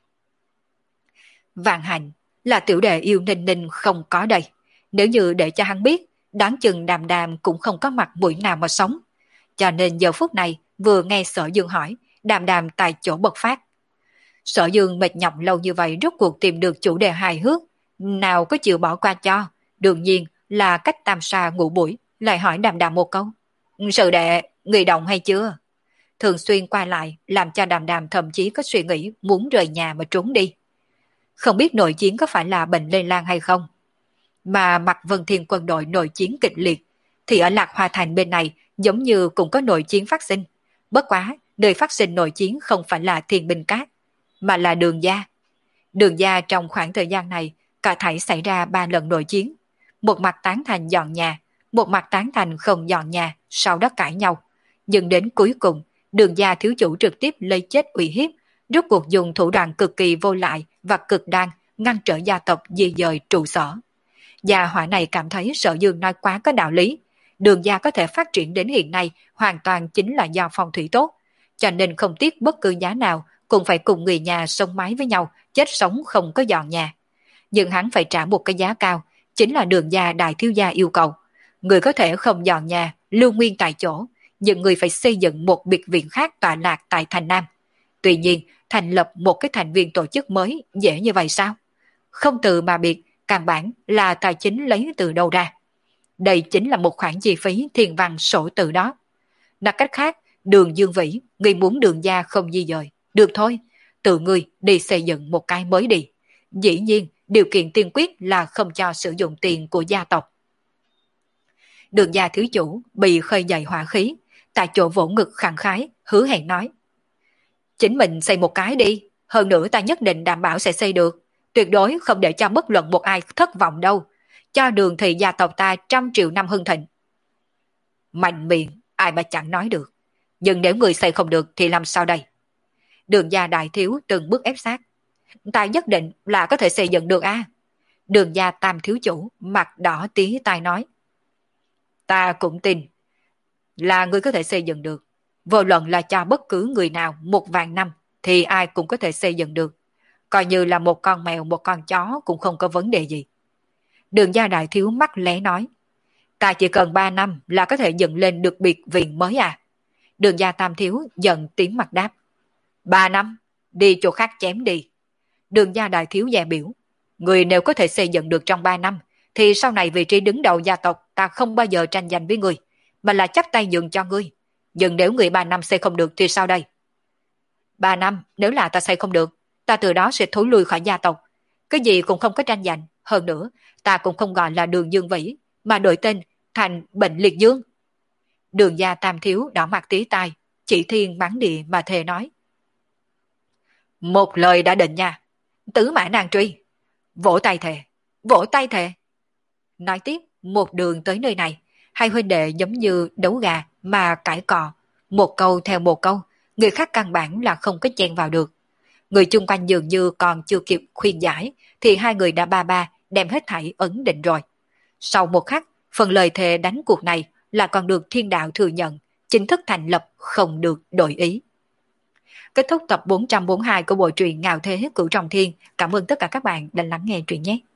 Vạn hạnh là tiểu đệ yêu Ninh Ninh không có đây, nếu như để cho hắn biết, đoán chừng Đàm Đàm cũng không có mặt mũi nào mà sống. Cho nên giờ phút này vừa nghe Sở Dương hỏi, Đàm Đàm tại chỗ bật phát. Sở Dương mệt nhọc lâu như vậy rốt cuộc tìm được chủ đề hài hước, nào có chịu bỏ qua cho, đương nhiên là cách tam sa ngủ buổi, lại hỏi Đàm Đàm một câu. Sự đệ, người động hay chưa? Thường xuyên qua lại làm cho Đàm Đàm thậm chí có suy nghĩ muốn rời nhà mà trốn đi. Không biết nội chiến có phải là bệnh lây lan hay không? Mà mặt Vân Thiên quân đội nội chiến kịch liệt, thì ở Lạc Hoa Thành bên này giống như cũng có nội chiến phát sinh. Bất quá, nơi phát sinh nội chiến không phải là Thiên Binh Cát, mà là Đường Gia. Đường gia trong khoảng thời gian này, cả thảy xảy ra ba lần nội chiến. Một mặt tán thành dọn nhà, một mặt tán thành không dọn nhà, sau đó cãi nhau. Nhưng đến cuối cùng, đường gia thiếu chủ trực tiếp lấy chết uy hiếp, rốt cuộc dùng thủ đoạn cực kỳ vô lại và cực đoan ngăn trở gia tộc di dời trụ sở. Gia hỏa này cảm thấy Sở Dương nói quá có đạo lý. Đường gia có thể phát triển đến hiện nay hoàn toàn chính là do phong thủy tốt, cho nên không tiếc bất cứ giá nào cũng phải cùng người nhà sống mái với nhau, chết sống không có dọn nhà. Nhưng hắn phải trả một cái giá cao, chính là đường gia đại thiếu gia yêu cầu. Người có thể không dọn nhà, lưu nguyên tại chỗ, nhưng người phải xây dựng một biệt viện khác tọa lạc tại thành Nam. Tuy nhiên, thành lập một cái thành viên tổ chức mới dễ như vậy sao? Không từ mà biệt, căn bản là tài chính lấy từ đâu ra. Đây chính là một khoản chi phí thiên văn sổ từ đó. Nói cách khác, đường Dương Vĩ, người muốn đường gia không di dời. Được thôi, tự người đi xây dựng một cái mới đi. Dĩ nhiên, điều kiện tiên quyết là không cho sử dụng tiền của gia tộc. Đường gia thiếu chủ bị khơi dậy hỏa khí, tại chỗ vỗ ngực khẳng khái, hứa hẹn nói. Chính mình xây một cái đi, hơn nữa ta nhất định đảm bảo sẽ xây được. Tuyệt đối không để cho bất luận một ai thất vọng đâu. Cho đường thì gia tộc ta trăm triệu năm hưng thịnh. Mạnh miệng, ai mà chẳng nói được. Nhưng nếu người xây không được thì làm sao đây? Đường gia đại thiếu từng bước ép sát. Ta nhất định là có thể xây dựng được a. À? Đường gia tam thiếu chủ mặt đỏ tí tai nói. Ta cũng tin là người có thể xây dựng được. Vô luận là cho bất cứ người nào một vạn năm thì ai cũng có thể xây dựng được. Coi như là một con mèo, một con chó cũng không có vấn đề gì. Đường gia đại thiếu mắt lé nói. Ta chỉ cần ba năm là có thể dựng lên được biệt viện mới à? Đường gia tam thiếu giận tím mặt đáp. Ba năm? Đi chỗ khác chém đi. Đường gia đại thiếu dè biểu. Người nếu có thể xây dựng được trong ba năm thì sau này vị trí đứng đầu gia tộc ta không bao giờ tranh giành với người, mà là chắp tay nhường cho ngươi. Nhưng nếu người ba năm xây không được thì sao đây? Ba năm nếu là ta xây không được, ta từ đó sẽ thối lui khỏi gia tộc. Cái gì cũng không có tranh giành. Hơn nữa, ta cũng không gọi là đường Dương Vĩ, mà đổi tên thành Bệnh Liệt Dương. Đường gia tam thiếu đỏ mặt tí tai, chỉ thiên mắng địa mà thề nói. Một lời đã định nha. Tứ mã nan truy. Vỗ tay thề. Vỗ tay thề. Nói tiếp, một đường tới nơi này, hai huynh đệ giống như đấu gà mà cãi cò. Một câu theo một câu, người khác căn bản là không có chen vào được. Người chung quanh dường như còn chưa kịp khuyên giải, thì hai người đã ba ba đem hết thảy ấn định rồi. Sau một khắc, phần lời thề đánh cuộc này là còn được thiên đạo thừa nhận, chính thức thành lập, không được đổi ý. Kết thúc tập bốn trăm bốn mươi hai của bộ truyện Ngạo Thế Cửu Trọng Thiên. Cảm ơn tất cả các bạn đã lắng nghe truyện nhé.